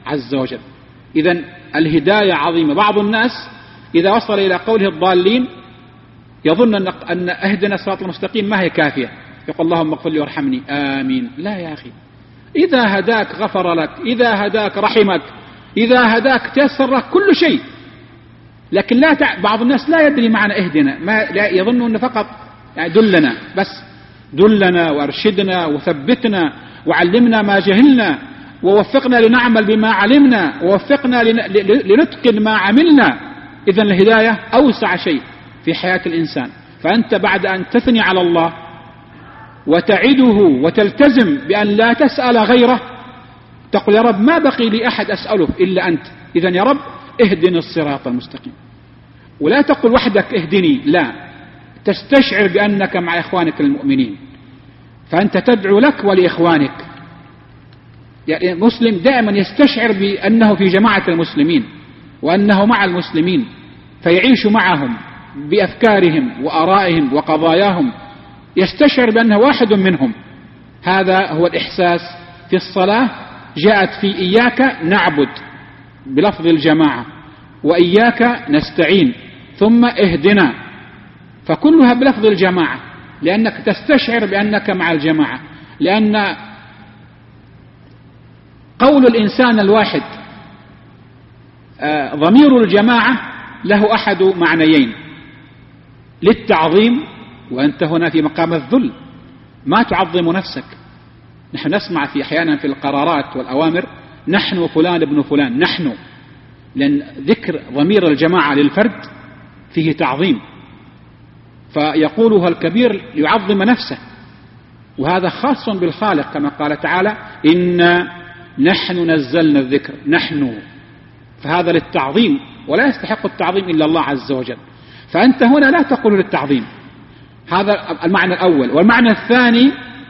عز وجل. إذن الهداية عظيمة. بعض الناس إذا وصل إلى قوله الضالين يظن أن اهدنا الصراط المستقيم ما هي كافية، يقول اللهم اغفر لي وارحمني آمين. لا يا أخي، إذا هداك غفر لك، إذا هداك رحمك، إذا هداك تيسر لك كل شيء. لكن بعض الناس لا يدري معنى اهدنا، لا يظن أنه فقط يعني دلنا بس، دلنا وارشدنا وثبتنا وعلمنا ما جهلنا ووفقنا لنعمل بما علمنا ووفقنا لنتقن ما عملنا. إذن الهداية أوسع شيء في حياة الإنسان. فأنت بعد أن تثني على الله وتعده وتلتزم بأن لا تسأل غيره، تقول يا رب ما بقي لي أحد أسأله إلا أنت، إذن يا رب اهدني الصراط المستقيم. ولا تقول وحدك اهدني، لا، تستشعر بأنك مع إخوانك المؤمنين، فأنت تدعو لك ولإخوانك. يعني المسلم دائما يستشعر بأنه في جماعة المسلمين وأنه مع المسلمين، فيعيش معهم بأفكارهم وآرائهم وقضاياهم، يستشعر بأنه واحد منهم. هذا هو الإحساس في الصلاة. جاءت في إياك نعبد بلفظ الجماعة، وإياك نستعين، ثم اهدنا، فكلها بلفظ الجماعة، لأنك تستشعر بأنك مع الجماعة. لأن قول الإنسان الواحد ضمير الجماعة له أحد معنيين: للتعظيم، وأنت هنا في مقام الذل، ما تعظم نفسك. نحن نسمع في أحيانا في القرارات والأوامر نحن فلان ابن فلان، نحن، لأن ذكر ضمير الجماعة للفرد فيه تعظيم، فيقولها الكبير ليعظم نفسه، وهذا خاص بالخالق كما قال تعالى إنا نحن نزلنا الذكر، نحن، فهذا للتعظيم، ولا يستحق التعظيم إلا الله عز وجل. فأنت هنا لا تقول للتعظيم. هذا المعنى الأول. والمعنى الثاني،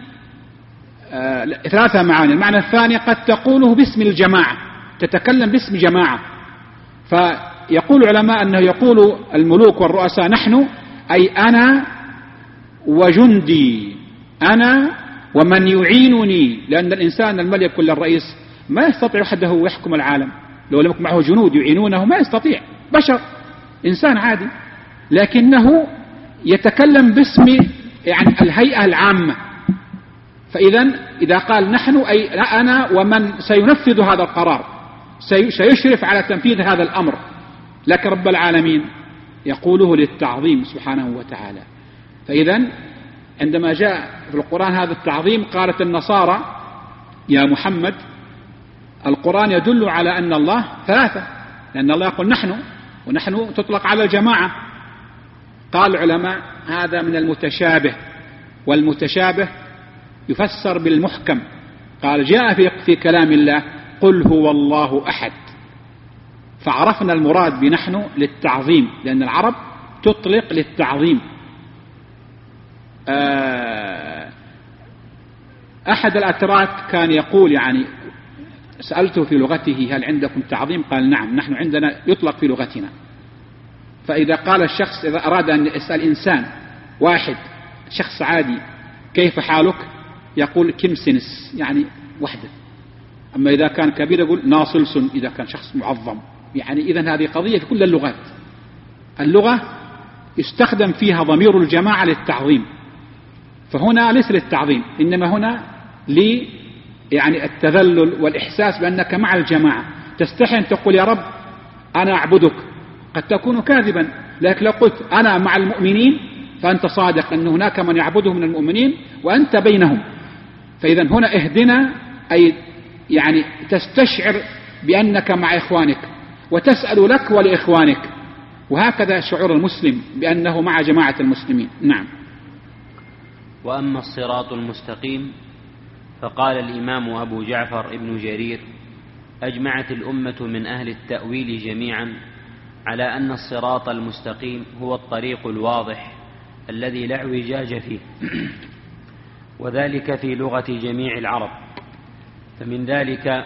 ثلاثة معاني. المعنى الثاني قد تقوله باسم الجماعة، تتكلم باسم جماعة. فيقول العلماء أنه يقول الملوك والرؤساء نحن، أي أنا وجندي، أنا ومن يعينني، لأن الإنسان الملك ولا الرئيس ما يستطيع وحده يحكم العالم، لو لم يكن معه جنود يعينونه ما يستطيع، بشر إنسان عادي، لكنه يتكلم باسم يعني الهيئة العامة. إذا قال نحن أي أنا ومن سينفذ هذا القرار، سيشرف على تنفيذ هذا الأمر، لكن رب العالمين يقوله للتعظيم سبحانه وتعالى. فإذا عندما جاء في القرآن هذا التعظيم قالت النصارى يا محمد القرآن يدل على أن الله ثلاثة، لأن الله يقول نحن، ونحن تطلق على الجماعة. قال العلماء هذا من المتشابه، والمتشابه يفسر بالمحكم. قال جاء في كلام الله قل هو الله أحد، فعرفنا المراد بنحن للتعظيم، لأن العرب تطلق للتعظيم. أحد الأتراك كان يقول، يعني سألته في لغته هل عندكم تعظيم؟ قال نعم، نحن عندنا يطلق في لغتنا. فإذا قال الشخص، إذا أراد أن يسأل إنسان واحد شخص عادي كيف حالك، يقول كمسنس، يعني وحده. أما إذا كان كبير يقول ناصلسن، إذا كان شخص معظم. يعني إذن هذه قضية في كل اللغات. اللغة يستخدم فيها ضمير الجماعة للتعظيم، فهنا ليس للتعظيم، إنما هنا يعني التذلل والإحساس بأنك مع الجماعة. تستحي أن تقول يا رب أنا أعبدك، قد تكون كاذبا، لكن لو قلت أنا مع المؤمنين فأنت صادق أن هناك من يعبده من المؤمنين وأنت بينهم. فإذا هنا اهدنا، أي يعني تستشعر بأنك مع إخوانك وتسأل لك ولإخوانك، وهكذا شعور المسلم بأنه مع جماعة المسلمين. نعم. وأما الصراط المستقيم فقال الإمام أبو جعفر ابن جرير أجمعت الأمة من أهل التأويل جميعا على أن الصراط المستقيم هو الطريق الواضح الذي لا اعوجاج فيه، وذلك في لغة جميع العرب. فمن ذلك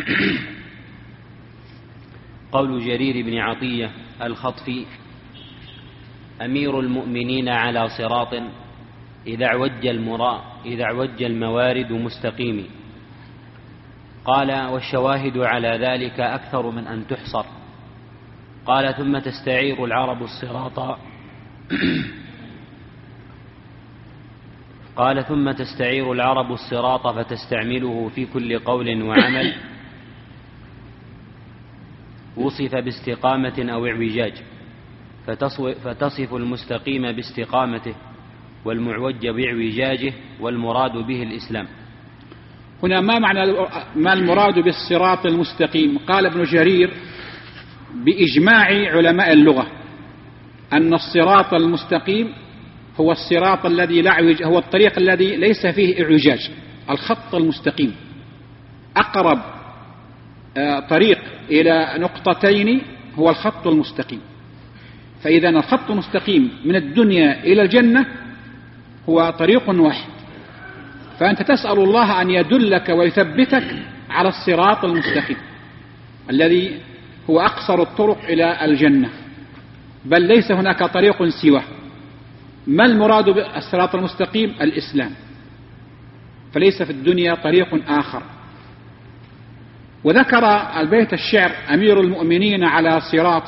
قول جرير بن عطية الخطفي أمير المؤمنين على صراط إذا اعوج الموارد مستقيم. قال: والشواهد على ذلك أكثر من أن تحصر. قال: ثم تستعير العرب الصراط قال: ثم تستعير العرب الصراط فتستعمله في كل قول وعمل وصف باستقامة أو اعوجاج، فتصف المستقيم باستقامته والمعوج باعوجاجه، والمراد به الإسلام. هنا ما المراد بالصراط المستقيم؟ قال ابن جرير بإجماع علماء اللغة أن الصراط المستقيم هو الصراط الذي لا اعوجاج، هو الطريق الذي ليس فيه اعوجاج، الخط المستقيم. أقرب طريق إلى نقطتين هو الخط المستقيم. فإذا الخط المستقيم من الدنيا إلى الجنة هو طريق واحد، فأنت تسأل الله أن يدلك ويثبتك على الصراط المستقيم الذي هو أقصر الطرق إلى الجنة، بل ليس هناك طريق سواه. ما المراد بالصراط المستقيم؟ الإسلام، فليس في الدنيا طريق آخر. وذكر البيت الشعر: أمير المؤمنين على صراط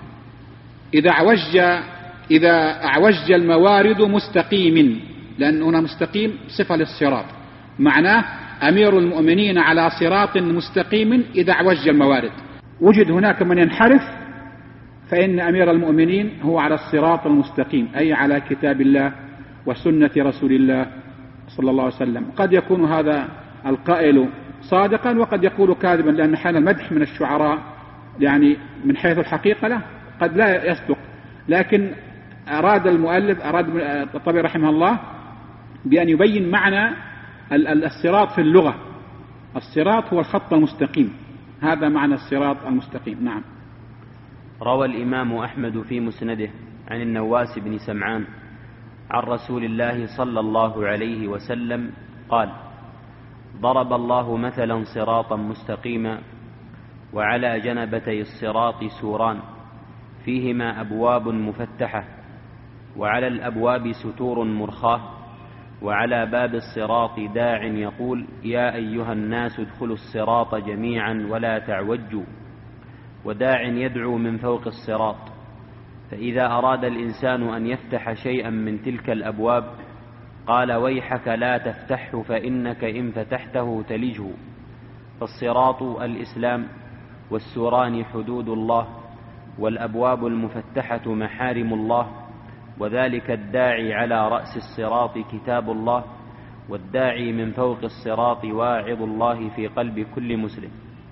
إذا أعوج الموارد مستقيم، لأن هنا مستقيم صفة للصراط، معناه أمير المؤمنين على صراط مستقيم إذا أعوج الموارد. وجد هناك من ينحرف، فإن أمير المؤمنين هو على الصراط المستقيم، أي على كتاب الله وسنة رسول الله صلى الله عليه وسلم. قد يكون هذا القائل صادقا وقد يقول كاذبا، لأن حال المدح من الشعراء يعني من حيث الحقيقة له قد لا يصدق. لكن أراد الطبري رحمه الله بأن يبين معنى الصراط في اللغة. الصراط هو الخط المستقيم، هذا معنى الصراط المستقيم. نعم. روى الإمام أحمد في مسنده عن النواس بن سمعان عن رسول الله صلى الله عليه وسلم قال: ضرب الله مثلا صراطا مستقيما، وعلى جنبتي الصراط سوران فيهما أبواب مفتحة، وعلى الأبواب ستور مرخاة، وعلى باب الصراط داع يقول: يا أيها الناس ادخلوا الصراط جميعا ولا تعوجوا، وداع يدعو من فوق الصراط. فإذا أراد الإنسان أن يفتح شيئا من تلك الأبواب قال: ويحك لا تفتحه، فإنك إن فتحته تلجه. فالصراط الإسلام، والسوران حدود الله، والأبواب المفتحة محارم الله، وذلك الداعي على رأس الصراط كتاب الله، والداعي من فوق الصراط واعظ الله في قلب كل مسلم.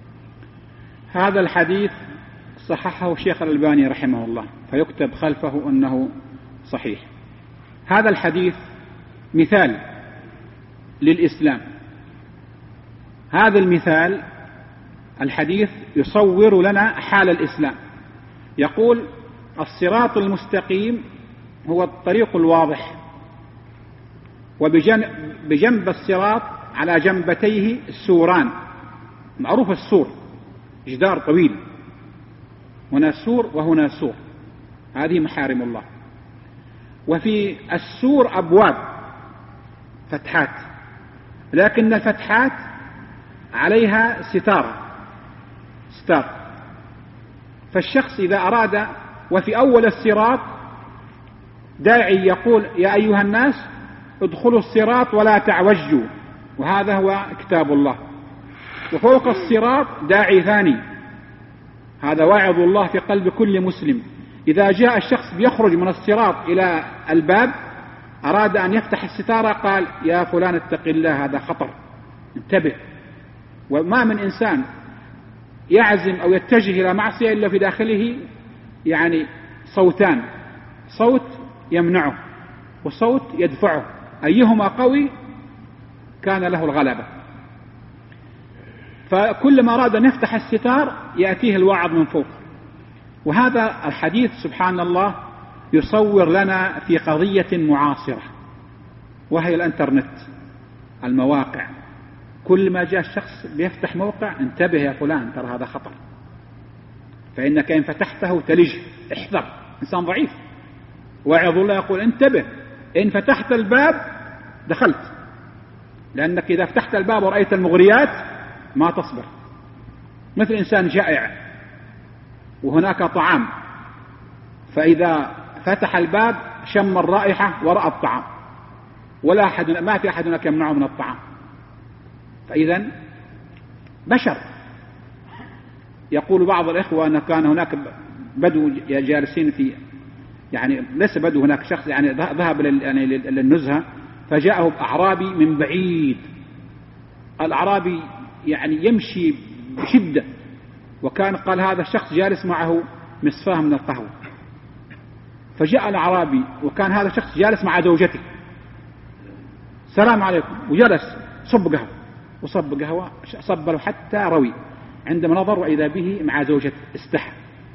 هذا الحديث صححه الشيخ الألباني رحمه الله، فيكتب خلفه أنه صحيح. هذا الحديث مثال للإسلام. هذا المثال الحديث يصور لنا حال الإسلام. يقول: الصراط المستقيم هو الطريق الواضح، وبجنب الصراط على جنبتيه سوران. معروف السور، جدار طويل، هنا سور وهنا سور، هذه محارم الله. وفي السور أبواب، فتحات، لكن الفتحات عليها ستار. فالشخص إذا أراد، وفي أول الصراط داعي يقول: يا أيها الناس ادخلوا الصراط ولا تعوجوا، وهذا هو كتاب الله. وفوق الصراط داعي ثاني، هذا واعظ الله في قلب كل مسلم. إذا جاء الشخص بيخرج من الصراط إلى الباب، أراد أن يفتح الستارة، قال: يا فلان اتق الله، هذا خطر، انتبه. وما من إنسان يعزم أو يتجه إلى معصية إلا في داخله يعني صوتان، صوت يمنعه وصوت يدفعه، أيهما قوي كان له الغلبة. فكلما أراد أن يفتح الستار يأتيه الوعظ من فوق. وهذا الحديث سبحان الله يصور لنا في قضية معاصرة، وهي الانترنت، المواقع. كل ما جاء الشخص بيفتح موقع: انتبه يا فلان، ترى هذا خطر، فإنك إن فتحته تلج، احذر. إنسان ضعيف، واعظ الله يقول: انتبه، إن فتحت الباب دخلت، لأنك إذا فتحت الباب ورأيت المغريات ما تصبر، مثل إنسان جائع وهناك طعام، فإذا فتح الباب شم الرائحة ورأى الطعام، ما في أحد هناك يمنعه من الطعام. فإذا بشر. يقول بعض الإخوة أن كان هناك بدو جالسين يعني ليس بدو، هناك شخص يعني ذهب للنزهة، فجاءه أعرابي من بعيد. الأعرابي يعني يمشي بشدة، وكان قال هذا الشخص جالس معه مصفاه من القهوة، فجاء الأعرابي وكان هذا الشخص جالس مع زوجته، السلام عليكم، وجلس صب قهوة وصب قهوة، صب له حتى روي. عندما نظر وإذا به مع زوجته استحى.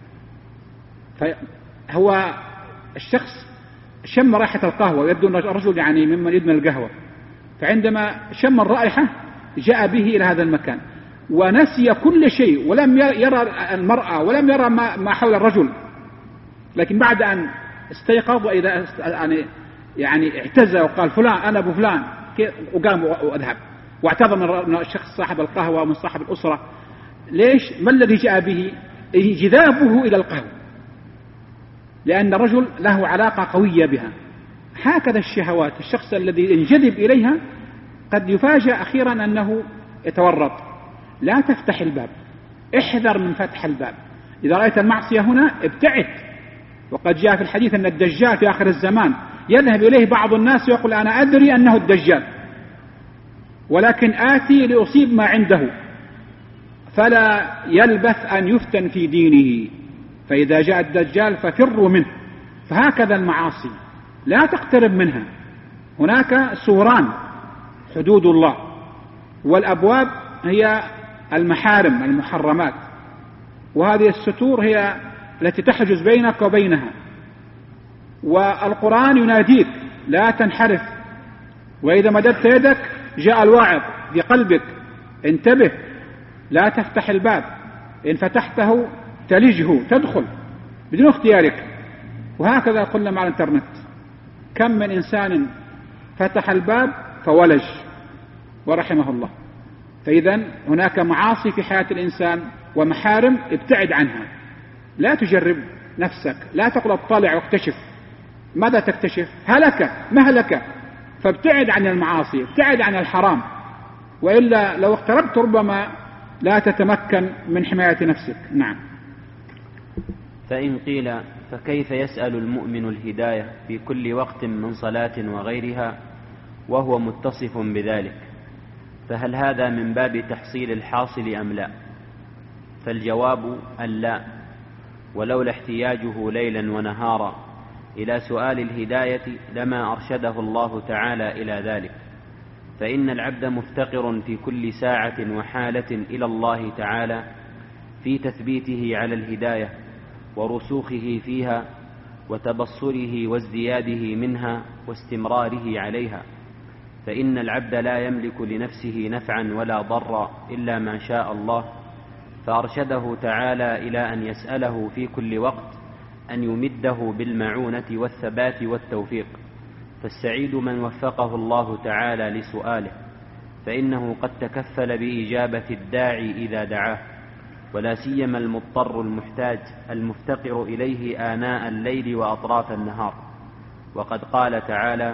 فهو الشخص شم رائحة القهوة، ويبدو أن الرجل يعني ممن يدمن القهوة، فعندما شم الرائحة جاء به إلى هذا المكان ونسي كل شيء، ولم يرى المرأة ولم يرى ما حول الرجل. لكن بعد أن استيقظ وإذا يعني اعتزى وقال فلان أنا أبو فلان، وقام وأذهب واعتذر من الشخص صاحب القهوة ومن صاحب الأسرة. ليش؟ ما الذي جاء به؟ انجذابه إلى القهوة، لأن الرجل له علاقة قوية بها. هكذا الشهوات، الشخص الذي انجذب إليها قد يفاجأ أخيرا أنه يتورط. لا تفتح الباب، احذر من فتح الباب. إذا رأيت المعصية هنا ابتعد. وقد جاء في الحديث أن الدجال في آخر الزمان يذهب إليه بعض الناس ويقول أنا أدري أنه الدجال، ولكن آتي لأصيب ما عنده، فلا يلبث أن يفتن في دينه، فإذا جاء الدجال ففروا منه. فهكذا المعاصي لا تقترب منها. هناك سوران حدود الله، والأبواب هي المحارم المحرمات، وهذه الستور هي التي تحجز بينك وبينها. والقرآن يناديك لا تنحرف، وإذا مددت يدك جاء الواعظ في قلبك انتبه، لا تفتح الباب، إن فتحته تلجه تدخل بدون اختيارك. وهكذا قلنا مع الانترنت، كم من إنسان فتح الباب فولج ورحمه الله. فإذا هناك معاصي في حياة الإنسان ومحارم ابتعد عنها. لا تجرب نفسك، لا تقل اطلع واكتشف. ماذا تكتشف؟ هلك مهلك. فابتعد عن المعاصي، ابتعد عن الحرام، وإلا لو اقتربت ربما لا تتمكن من حماية نفسك. نعم. فإن قيل فكيف يسأل المؤمن الهداية في كل وقت من صلاة وغيرها وهو متصف بذلك؟ فهل هذا من باب تحصيل الحاصل أم لا؟ فالجواب أن لا، ولولا احتياجه ليلا ونهارا إلى سؤال الهداية لما أرشده الله تعالى إلى ذلك. فإن العبد مفتقر في كل ساعة وحالة إلى الله تعالى في تثبيته على الهداية ورسوخه فيها وتبصره وازدياده منها واستمراره عليها. فإن العبد لا يملك لنفسه نفعا ولا ضرا إلا ما شاء الله، فأرشده تعالى إلى أن يسأله في كل وقت أن يمده بالمعونة والثبات والتوفيق. فالسعيد من وفقه الله تعالى لسؤاله، فإنه قد تكفل بإجابة الداعي إذا دعاه، ولا سيما المضطر المحتاج المفتقر إليه آناء الليل وأطراف النهار. وقد قال تعالى: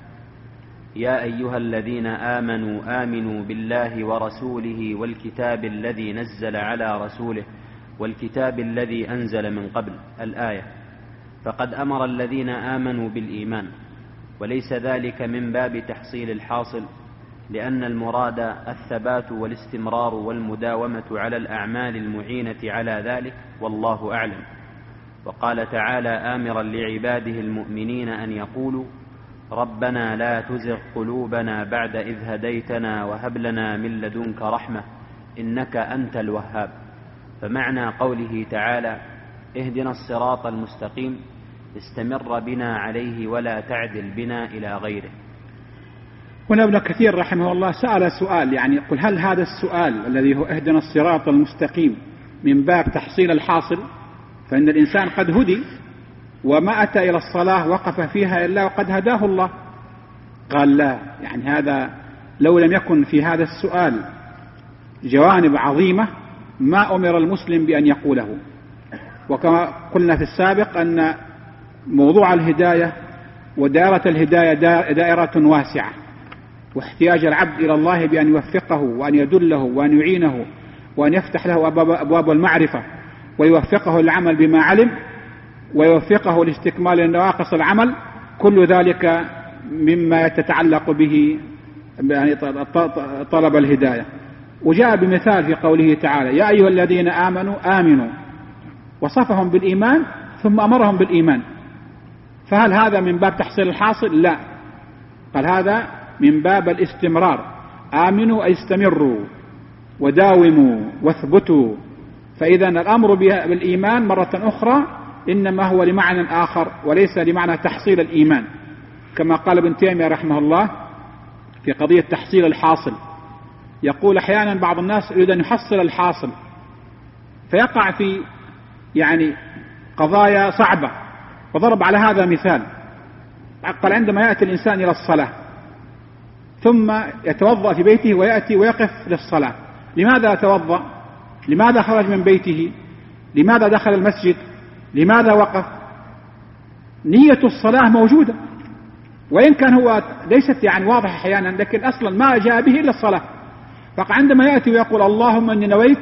يا أيها الذين آمنوا آمنوا بالله ورسوله والكتاب الذي نزل على رسوله والكتاب الذي أنزل من قبل، الآية. فقد أمر الذين آمنوا بالإيمان، وليس ذلك من باب تحصيل الحاصل، لأن المراد الثبات والاستمرار والمداومة على الأعمال المعينة على ذلك، والله أعلم. وقال تعالى آمرا لعباده المؤمنين أن يقولوا: ربنا لا تزغ قلوبنا بعد إذ هديتنا وهب لنا من لدنك رحمة إنك أنت الوهاب. فمعنى قوله تعالى: اهدنا الصراط المستقيم، استمر بنا عليه ولا تعدل بنا إلى غيره. هنا ابن كثير رحمه الله سأل سؤال، يعني يقول: هل هذا السؤال الذي هو اهدنا الصراط المستقيم من باب تحصيل الحاصل؟ فإن الإنسان قد هدي وما أتى إلى الصلاة وقف فيها إلا وقد هداه الله. قال: لا، يعني هذا لو لم يكن في هذا السؤال جوانب عظيمة ما أمر المسلم بأن يقوله. وكما قلنا في السابق أن موضوع الهداية ودائرة الهداية دائرة واسعة، واحتياج العبد إلى الله بأن يوفقه وأن يدله وأن يعينه وأن يفتح له أبواب المعرفة ويوفقه للعمل بما علم ويوفقه لاستكمال نواقص العمل، كل ذلك مما تتعلق به يعني طلب الهداية. وجاء بمثال في قوله تعالى: يا أيها الذين آمنوا آمنوا، وصفهم بالإيمان ثم أمرهم بالإيمان. فهل هذا من باب تحصيل الحاصل؟ لا، قال هذا من باب الاستمرار. آمنوا أي استمروا وداوموا واثبتوا. فإذا الأمر بالإيمان مرة أخرى إنما هو لمعنى آخر وليس لمعنى تحصيل الإيمان، كما قال ابن تيمية رحمه الله في قضية تحصيل الحاصل. يقول أحيانا بعض الناس يريد أن يحصل الحاصل فيقع في يعني قضايا صعبة، وضرب على هذا مثال. قال عندما يأتي الإنسان إلى الصلاة ثم يتوضأ في بيته ويأتي ويقف للصلاة، لماذا يتوضأ؟ لماذا خرج من بيته؟ لماذا دخل المسجد؟ لماذا وقف؟ نية الصلاة موجودة، وإن كان هو ليست يعني واضحة أحيانا، لكن أصلا ما جاء به إلا الصلاة. فعندما يأتي ويقول اللهم إني نويت،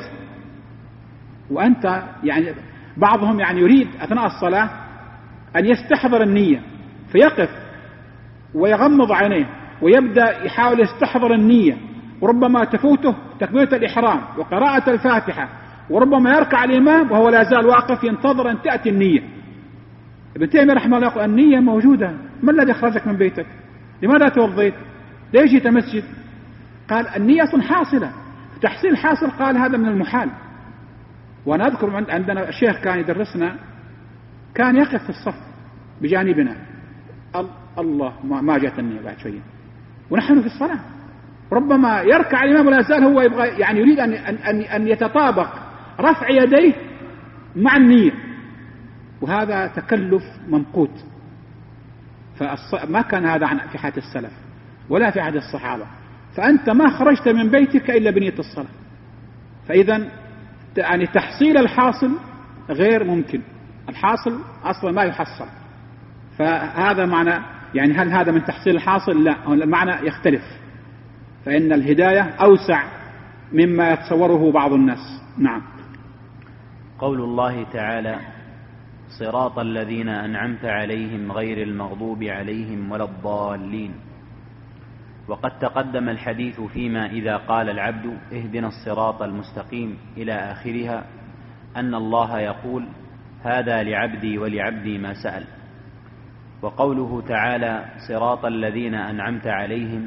وأنت يعني بعضهم يعني يريد أثناء الصلاة أن يستحضر النية فيقف ويغمض عينيه ويبدأ يحاول يستحضر النية، وربما تفوته تكبيرة الإحرام وقراءة الفاتحة، وربما يركع الإمام وهو لا زال واقف ينتظر أن تأتي النية. ابن تيمية رحمه الله يقول النية موجودة، ما الذي أخرجك من بيتك؟ لماذا توضيت؟ ليش جئت مسجد؟ قال النية حاصلة، تحصيل حاصل. قال هذا من المحال. وأنا أذكر عندنا الشيخ كان يدرسنا، كان يقف في الصف بجانبنا، الله ما جاءت النية بعد شوية ونحن في الصلاة، ربما يركع الإمام ولا زال هو يبغى يعني يريد أن يتطابق رفع يديه مع النية، وهذا تكلف ممقوت. فما كان هذا في حياة السلف ولا في عهد الصحابة. فأنت ما خرجت من بيتك إلا بنية الصلاة. فإذا يعني تحصيل الحاصل غير ممكن، الحاصل أصلا ما يحصل. فهذا معنى يعني هل هذا من تحصيل الحاصل؟ لا، المعنى يختلف، فإن الهداية أوسع مما يتصوره بعض الناس. نعم. قول الله تعالى: صراط الذين أنعمت عليهم غير المغضوب عليهم ولا الضالين. وقد تقدم الحديث فيما إذا قال العبد اهدنا الصراط المستقيم إلى آخرها أن الله يقول: هذا لعبدي ولعبدي ما سأل. وقوله تعالى: صراط الذين أنعمت عليهم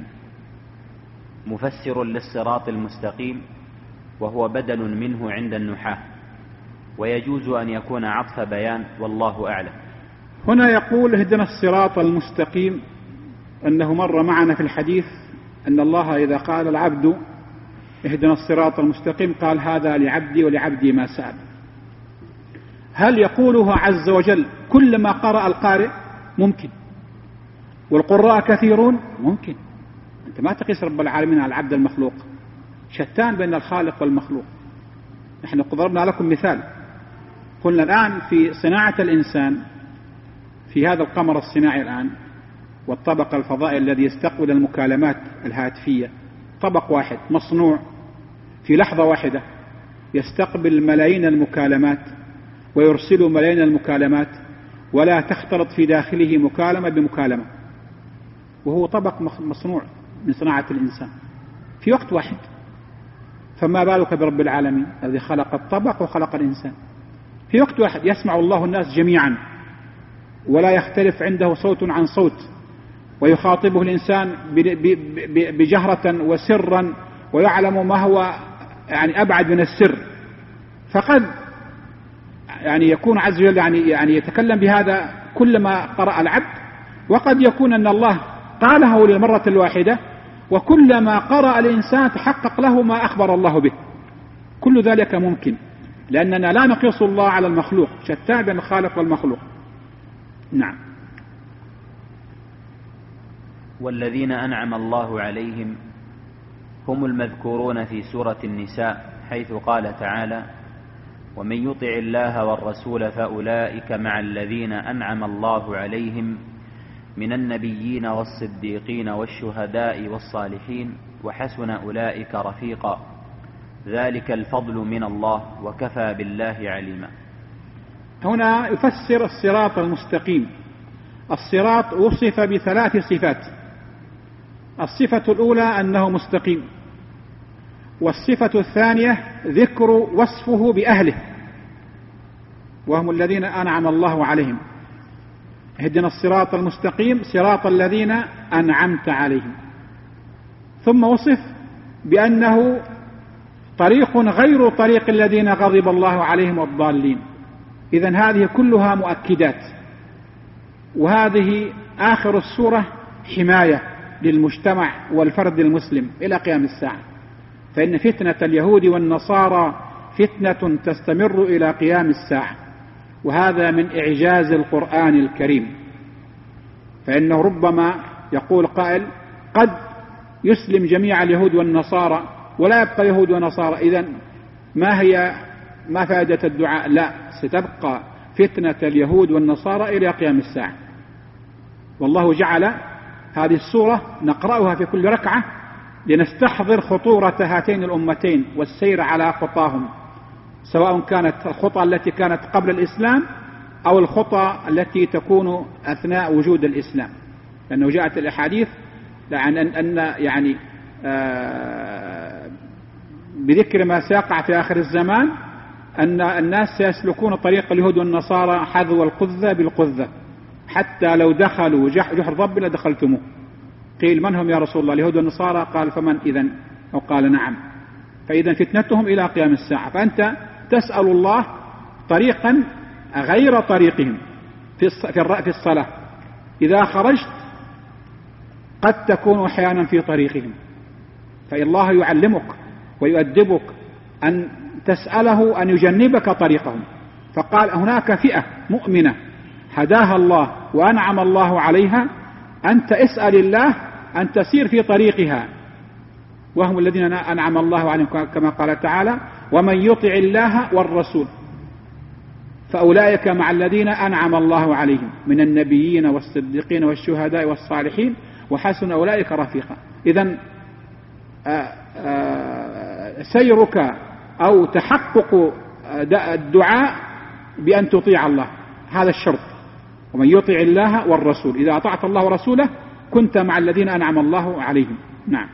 مفسر للصراط المستقيم، وهو بدل منه عند النحاة، ويجوز أن يكون عطف بيان، والله أعلم. هنا يقول اهدنا الصراط المستقيم، أنه مر معنا في الحديث أن الله إذا قال العبد اهدنا الصراط المستقيم قال هذا لعبدي ولعبدي ما سأل. هل يقولها عز وجل كلما قرأ القارئ؟ ممكن. والقراء كثيرون؟ ممكن. أنت ما تقيس رب العالمين على العبد المخلوق، شتان بين الخالق والمخلوق. نحن ضربنا لكم مثال، قلنا الآن في صناعة الإنسان في هذا القمر الصناعي الآن والطبق الفضائي الذي يستقبل المكالمات الهاتفية، طبق واحد مصنوع في لحظة واحدة يستقبل ملايين المكالمات ويرسل ملايين المكالمات، ولا تختلط في داخله مكالمة بمكالمة، وهو طبق مصنوع من صناعة الإنسان في وقت واحد. فما بالك برب العالمين الذي خلق الطبق وخلق الإنسان في وقت واحد، يسمع الله الناس جميعا ولا يختلف عنده صوت عن صوت، ويخاطبه الإنسان بجهرة وسرا، ويعلم ما هو يعني أبعد من السر. فقد يعني يكون عز وجل يعني يتكلم بهذا كلما قرأ العبد، وقد يكون أن الله قاله للمرة الواحدة، وكلما قرأ الإنسان تحقق له ما أخبر الله به. كل ذلك ممكن، لأننا لا نقيس الله على المخلوق، شتان بين الخالق والمخلوق. نعم. والذين أنعم الله عليهم هم المذكورون في سورة النساء حيث قال تعالى: ومن يطع الله والرسول فأولئك مع الذين أنعم الله عليهم من النبيين والصديقين والشهداء والصالحين وحسن أولئك رفيقا ذلك الفضل من الله وكفى بالله عليما. هنا يفسر الصراط المستقيم. الصراط وصف بثلاث صفات. الصفة الأولى أنه مستقيم، والصفة الثانية ذكر وصفه بأهله وهم الذين أنعم الله عليهم. اهدنا الصراط المستقيم صراط الذين أنعمت عليهم. ثم وصف بأنه طريق غير طريق الذين غضب الله عليهم والضالين. إذن هذه كلها مؤكدات، وهذه آخر السورة حماية للمجتمع والفرد المسلم إلى قيام الساعة، فإن فتنة اليهود والنصارى فتنة تستمر إلى قيام الساعة، وهذا من إعجاز القرآن الكريم. فإنه ربما يقول قائل قد يسلم جميع اليهود والنصارى ولا يبقى يهود ونصارى، إذن ما فائدة الدعاء؟ لا، ستبقى فتنة اليهود والنصارى إلى قيام الساعة. والله جعل هذه السورة نقرأها في كل ركعة لنستحضر خطورة هاتين الأمتين والسير على خطاهم، سواء كانت الخطى التي كانت قبل الإسلام أو الخطى التي تكون أثناء وجود الإسلام، لأنه جاءت الأحاديث أن بذكر ما سيقع في آخر الزمان أن الناس سيسلكون طريق اليهود والنصارى حذو القذة بالقذة، حتى لو دخلوا جحر ضب لدخلتموه. قيل من هم يا رسول الله؟ اليهود والنصارى. قال فمن إذن؟ أو قال نعم. فإذا فتنتهم إلى قيام الساعة، فأنت تسأل الله طريقا غير طريقهم في الصلاة. إذا خرجت قد تكون أحيانا في طريقهم، فالله يعلمك ويؤدبك أن تسأله أن يجنبك طريقهم. فقال هناك فئة مؤمنة هداها الله وأنعم الله عليها، أنت اسأل الله أن تسير في طريقها، وهم الذين أنعم الله عليهم، كما قال تعالى: ومن يطع الله والرسول فأولئك مع الذين أنعم الله عليهم من النبيين والصديقين والشهداء والصالحين وحسن أولئك رفيقا. إذن سيرك أو تحقق الدعاء بأن تطيع الله، هذا الشرط. ومن يطع الله والرسول، إذا أطعت الله ورسوله كنت مع الذين أنعم الله عليهم. نعم.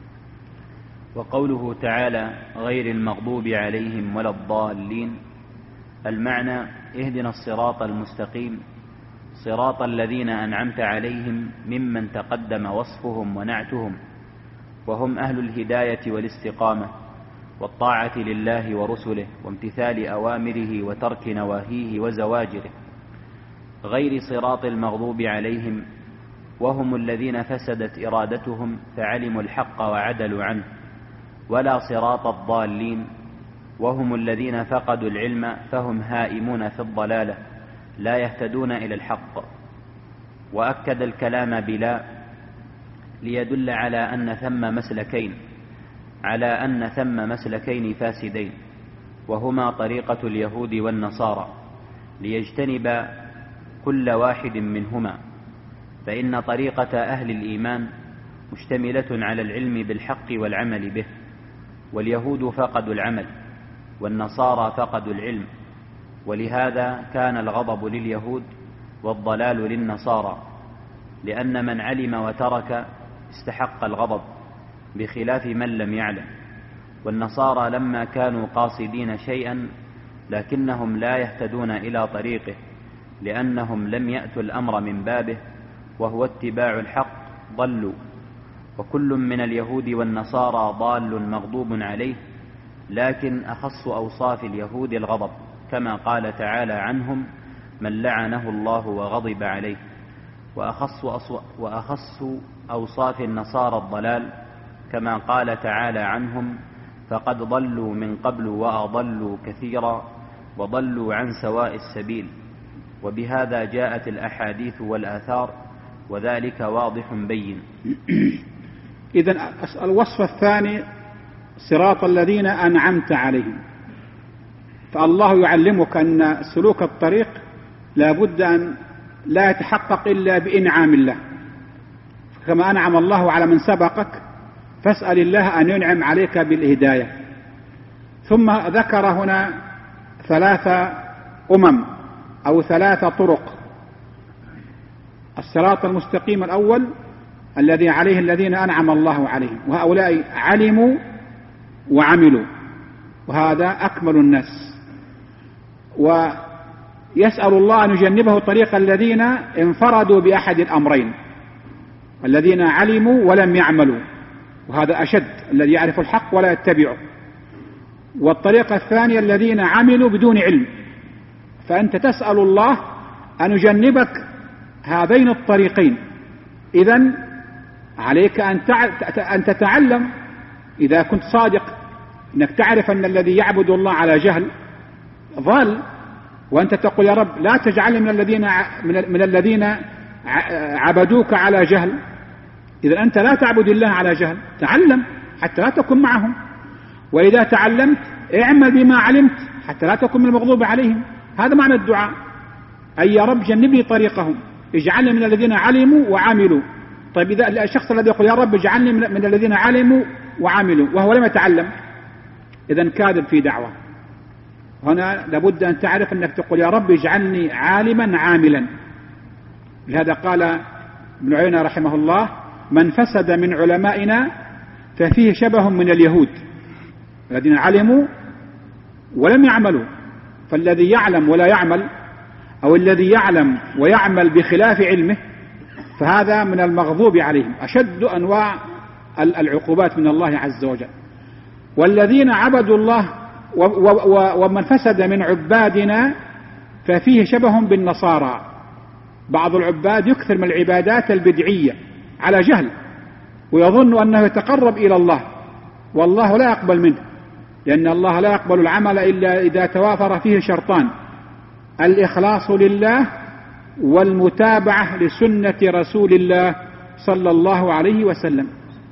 وقوله تعالى: غير المغضوب عليهم ولا الضالين، المعنى: اهدنا الصراط المستقيم صراط الذين أنعمت عليهم ممن تقدم وصفهم ونعتهم، وهم أهل الهداية والاستقامة والطاعة لله ورسله وامتثال أوامره وترك نواهيه وزواجره، غير صراط المغضوب عليهم وهم الذين فسدت إرادتهم فعلموا الحق وعدلوا عنه، ولا صراط الضالين وهم الذين فقدوا العلم فهم هائمون في الضلالة لا يهتدون إلى الحق. وأكد الكلام بلا ليدل على أن ثم مسلكين فاسدين، وهما طريقة اليهود والنصارى، ليجتنب كل واحد منهما، فإن طريقة أهل الإيمان مشتملة على العلم بالحق والعمل به، واليهود فقدوا العمل والنصارى فقدوا العلم، ولهذا كان الغضب لليهود والضلال للنصارى، لأن من علم وترك استحق الغضب بخلاف من لم يعلم. والنصارى لما كانوا قاصدين شيئا لكنهم لا يهتدون إلى طريقه لأنهم لم يأتوا الأمر من بابه وهو اتباع الحق ضلوا. وكل من اليهود والنصارى ضال مغضوب عليه، لكن أخص أوصاف اليهود الغضب، كما قال تعالى عنهم: من لعنه الله وغضب عليه. وأخص أوصاف النصارى الضلال، كما قال تعالى عنهم: فقد ضلوا من قبل وأضلوا كثيرا وضلوا عن سواء السبيل. وبهذا جاءت الأحاديث والآثار، وذلك واضح بين. إذن الوصف الثاني صراط الذين أنعمت عليهم. فالله يعلمك أن سلوك الطريق لا بد أن لا يتحقق إلا بإنعام الله، كما أنعم الله على من سبقك فاسأل الله أن ينعم عليك بالهداية. ثم ذكر هنا 3 أمم أو 3 طرق. الصراط المستقيم الأول الذي عليه الذين أنعم الله عليهم، وهؤلاء علموا وعملوا، وهذا أكمل الناس. ويسأل الله أن يجنبه طريق الذين انفردوا بأحد الأمرين، الذين علموا ولم يعملوا، وهذا أشد، الذي يعرف الحق ولا يتبعه. والطريقة الثانية الذين عملوا بدون علم. فأنت تسأل الله أن يجنبك هذين الطريقين. إذن عليك أن تتعلم إذا كنت صادق، أنك تعرف أن الذي يعبد الله على جهل ضال، وأنت تقول يا رب لا تجعلني من الذين عبدوك على جهل. إذا أنت لا تعبد الله على جهل، تعلم حتى لا تكن معهم، وإذا تعلمت اعمل بما علمت حتى لا تكن من المغضوب عليهم. هذا معنى الدعاء، أي يا رب جنبني طريقهم، اجعلني من الذين علموا وعملوا. طيب إذا الشخص الذي يقول يا رب اجعلني من الذين علموا وعملوا وهو لم يتعلم، إذن كاذب في دعوة. هنا لابد أن تعرف أنك تقول يا رب اجعلني عالما عاملا. لهذا قال ابن عيينة رحمه الله: من فسد من علمائنا ففيه شبه من اليهود الذين علموا ولم يعملوا. فالذي يعلم ولا يعمل، أو الذي يعلم ويعمل بخلاف علمه، فهذا من المغضوب عليهم، أشد أنواع العقوبات من الله عز وجل. والذين عبدوا الله ومن فسد من عبادنا ففيه شبه بالنصارى. بعض العباد يكثر من العبادات البدعية على جهل، ويظن أنه يتقرب إلى الله، والله لا يقبل منه، لأن الله لا يقبل العمل إلا إذا توافر فيه شرطان: الإخلاص لله، والمتابعة لسنة رسول الله صلى الله عليه وسلم.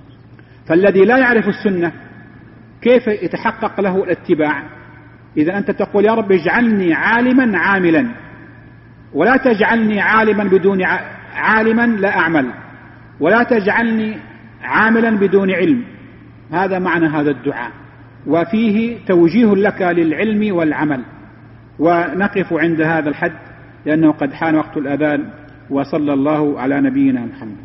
فالذي لا يعرف السنة كيف يتحقق له الاتباع؟ إذا أنت تقول يا رب اجعلني عالما عاملا، ولا تجعلني عالما بدون عالما لا أعمل، ولا تجعلني عاملا بدون علم. هذا معنى هذا الدعاء، وفيه توجيه لك للعلم والعمل. ونقف عند هذا الحد لأنه قد حان وقت الأذان، وصلى الله على نبينا محمد.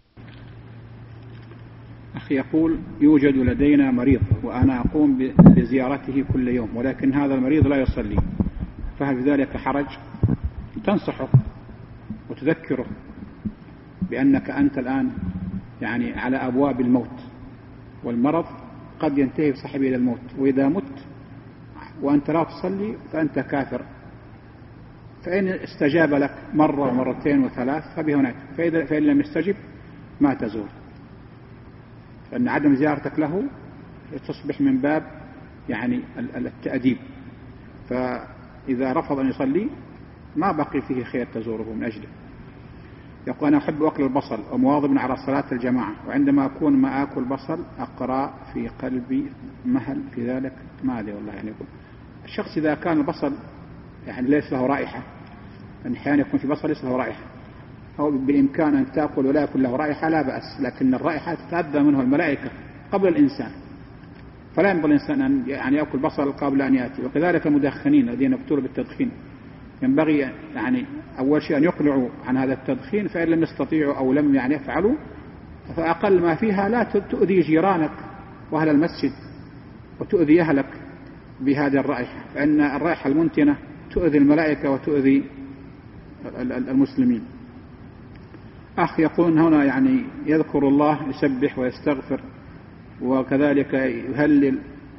أخي يقول: يوجد لدينا مريض وأنا أقوم بزيارته كل يوم، ولكن هذا المريض لا يصلي، فهل في ذلك حرج؟ تنصحه وتذكره بأنك أنت الآن يعني على أبواب الموت، والمرض قد ينتهي بصاحبه إلى الموت، وإذا مت وأنت لا تصلي فأنت كافر. فإن استجاب لك مرة ومرتين وثلاث فبهناك، فإن لم يستجب ما تزور، لأن عدم زيارتك له تصبح من باب يعني التأديب. فإذا رفض أن يصلي ما بقي فيه خير تزوره من أجله. يقول: أنا أحب أكل البصل ومواظب على صلاة الجماعة، وعندما أكون ما أكل بصل أقرأ في قلبي مهل في ذلك، ما أدري والله. يعني يقول الشخص إذا كان البصل يعني ليس له رائحة، أحيانا يكون في بصل ليس له رائحة، أو بالإمكان أن تأكل ولا يكون له رائحة لا بأس، لكن الرائحة تتأذى منه الملائكة قبل الإنسان، فلا ينبغي الإنسان أن يعني يأكل بصل قبل أن يأتي. وكذلك المدخنين الذين يبتلوا بالتدخين ينبغي يعني أول شيء أن يقلعوا عن هذا التدخين، فإن لم يستطيعوا أو لم يعني يفعلوا فأقل ما فيها لا تؤذي جيرانك وأهل المسجد وتؤذي أهلك بهذه الرائحة، فإن الرائحة المنتنة تؤذي الملائكة وتؤذي المسلمين. أخ يقول هنا يعني يذكر الله، يسبح ويستغفر، وكذلك يهلل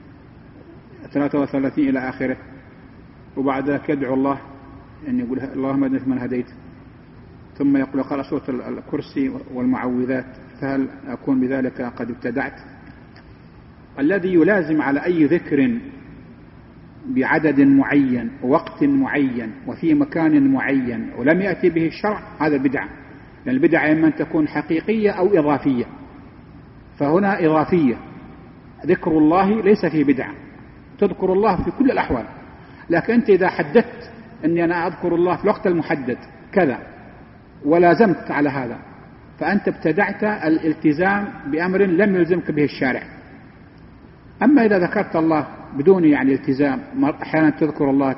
33 إلى آخره، وبعد ذلك يدعو الله أن يقول اللهم اهدنا فيمن هديت، ثم يقول قرأ سورة الكرسي والمعوذات، فهل أكون بذلك قد ابتدعت؟ الذي يلازم على أي ذكر بعدد معين ووقت معين وفي مكان معين ولم يأتي به الشرع هذا بدعة، لأن البدعة إما أن تكون حقيقية أو إضافية. فهنا إضافية، ذكر الله ليس فيه بدعة، تذكر الله في كل الأحوال. لكن أنت إذا حددت أني أنا أذكر الله في الوقت المحدد كذا ولازمت على هذا، فأنت ابتدعت الالتزام بأمر لم يلزمك به الشارع. أما إذا ذكرت الله بدون يعني التزام، أحيانا تذكر الله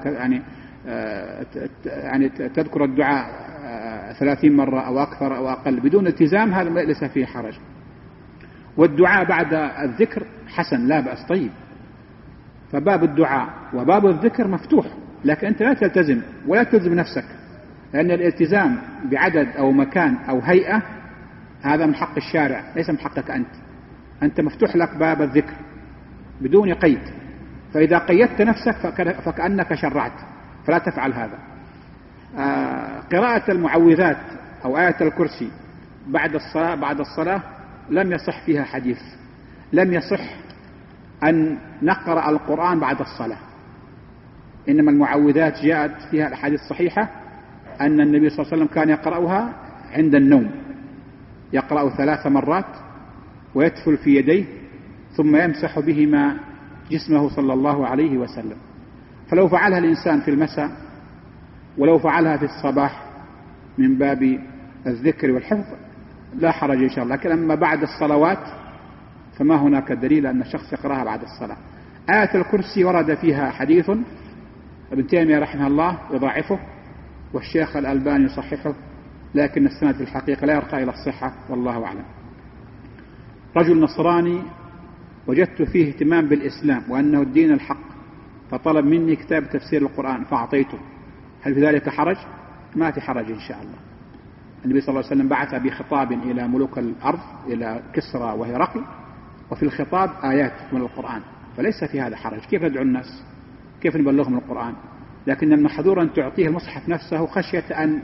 يعني تذكر الدعاء 30 مرة أو أكثر أو أقل بدون التزام، هذا ليس فيه حرج. والدعاء بعد الذكر حسن لا بأس، طيب. فباب الدعاء وباب الذكر مفتوح، لكن أنت لا تلتزم ولا تلزم نفسك، لأن الالتزام بعدد أو مكان أو هيئة هذا من حق الشارع ليس من حقك أنت مفتوح لك باب الذكر بدون قيد. فإذا قيدت نفسك فكأنك شرعت، فلا تفعل هذا. قراءة المعوذات أو آية الكرسي بعد الصلاة لم يصح فيها حديث، لم يصح أن نقرأ القرآن بعد الصلاة، إنما المعوذات جاءت فيها الأحاديث الصحيحة أن النبي صلى الله عليه وسلم كان يقرأها عند النوم، يقرأ 3 مرات ويتفل في يديه ثم يمسح بهما جسمه صلى الله عليه وسلم. فلو فعلها الإنسان في المساء ولو فعلها في الصباح من باب الذكر والحفظ لا حرج إن شاء الله. لكن أما بعد الصلوات فما هناك دليل أن الشخص يقرأها بعد الصلاة. آية الكرسي ورد فيها حديث، ابن تيمية رحمه الله يضاعفه والشيخ الألباني يصححه، لكن السند في الحقيقة لا يرقى إلى الصحة والله أعلم. رجل نصراني وجدت فيه اهتمام بالإسلام وأنه الدين الحق، فطلب مني كتاب تفسير القرآن فأعطيته، هل في ذلك حرج؟ ما في حرج إن شاء الله. النبي صلى الله عليه وسلم بعث بخطاب إلى ملوك الأرض، إلى كسرى وهرقل، وفي الخطاب آيات من القرآن، فليس في هذا حرج. كيف ندعو الناس؟ كيف نبلغهم القرآن؟ لكن المحظور أن تعطيه المصحف نفسه خشية أن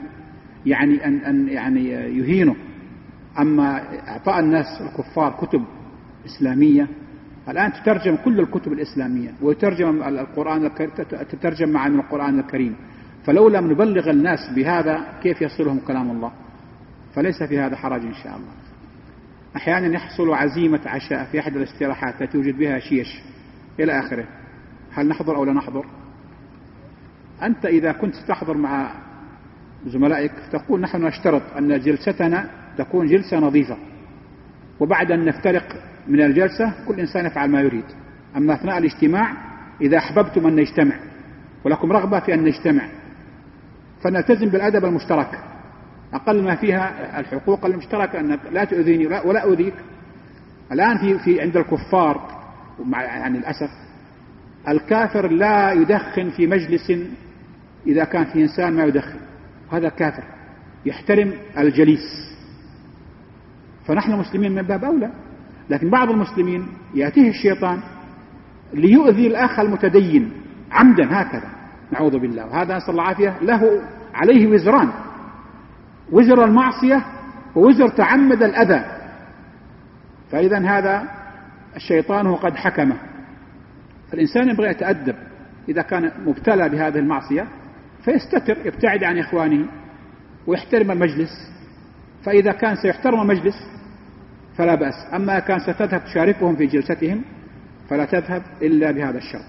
يهينه. أما إعطاء الناس الكفار كتب إسلامية، الآن تترجم كل الكتب الإسلامية ويترجم القرآن، تترجم معاني القرآن الكريم، فلو لم نبلغ الناس بهذا كيف يصلهم كلام الله؟ فليس في هذا حرج إن شاء الله. أحيانا يحصل عزيمة عشاء في أحد الاستراحات التي يوجد بها شيش إلى آخره، هل نحضر أو لا نحضر؟ أنت إذا كنت تحضر مع زملائك تقول نحن نشترط أن جلستنا تكون جلسة نظيفة، وبعد أن نفترق من الجلسة كل إنسان يفعل ما يريد. أما أثناء الاجتماع إذا أحببتم أن نجتمع ولكم رغبة في أن نجتمع فنلتزم بالأدب المشترك، أقل ما فيها الحقوق المشتركة، أنك لا تؤذيني ولا أؤذيك. الآن في عند الكفار يعني الأسف الكافر لا يدخن في مجلس إذا كان في إنسان ما يدخن، هذا كافر، يحترم الجليس. فنحن مسلمين من باب أولى. لكن بعض المسلمين يأتيه الشيطان ليؤذي الأخ المتدين عمدا هكذا، نعوذ بالله. وهذا نسأل الله العافية، له عليه وزران، وزر المعصية ووزر تعمد الأذى. فإذا هذا الشيطان هو قد حكمه. فالإنسان يبغى يتأدب إذا كان مبتلى بهذه المعصية فيستتر، يبتعد عن إخوانه ويحترم المجلس. فإذا كان سيحترم المجلس فلا بأس، أما كان ستذهب تشاركهم في جلستهم فلا تذهب إلا بهذا الشرط،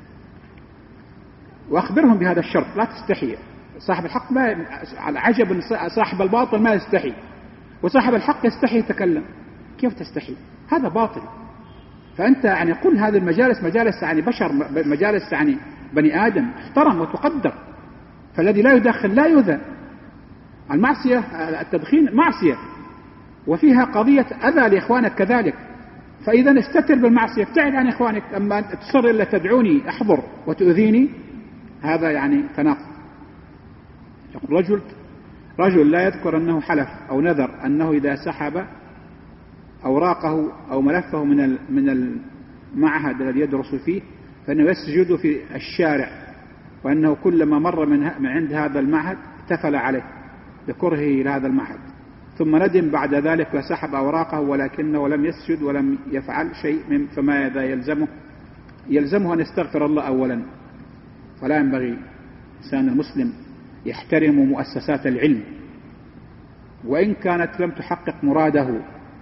وأخبرهم بهذا الشرط، لا تستحي. صاحب الحق ما على عجب، صاحب الباطل ما يستحي، وصاحب الحق يستحي يتكلم. كيف تستحي؟ هذا باطل. فأنت يعني قل هذه المجالس مجالس يعني بشر، مجالس يعني بني آدم، احترم وتقدر. فالذي لا يدخن لا يؤذى. المعصية التدخين معصية وفيها قضية أذى لإخوانك كذلك، فإذا استتر بالمعصية، ابتعد عن إخوانك. أما تصر إلا تدعوني أحضر وتؤذيني، هذا يعني تناقض. يقول رجل لا يذكر أنه حلف أو نذر أنه إذا سحب أوراقه أو ملفه من المعهد الذي يدرس فيه فإنه يسجد في الشارع، وأنه كلما مر من عند هذا المعهد احتفل عليه بكرهه لهذا المعهد، ثم ندم بعد ذلك وسحب أوراقه ولكنه لم يسجد ولم يفعل شيء. فماذا يلزمه أن يستغفر الله أولا. فلا ينبغي إنسان المسلم يحترم مؤسسات العلم وإن كانت لم تحقق مراده،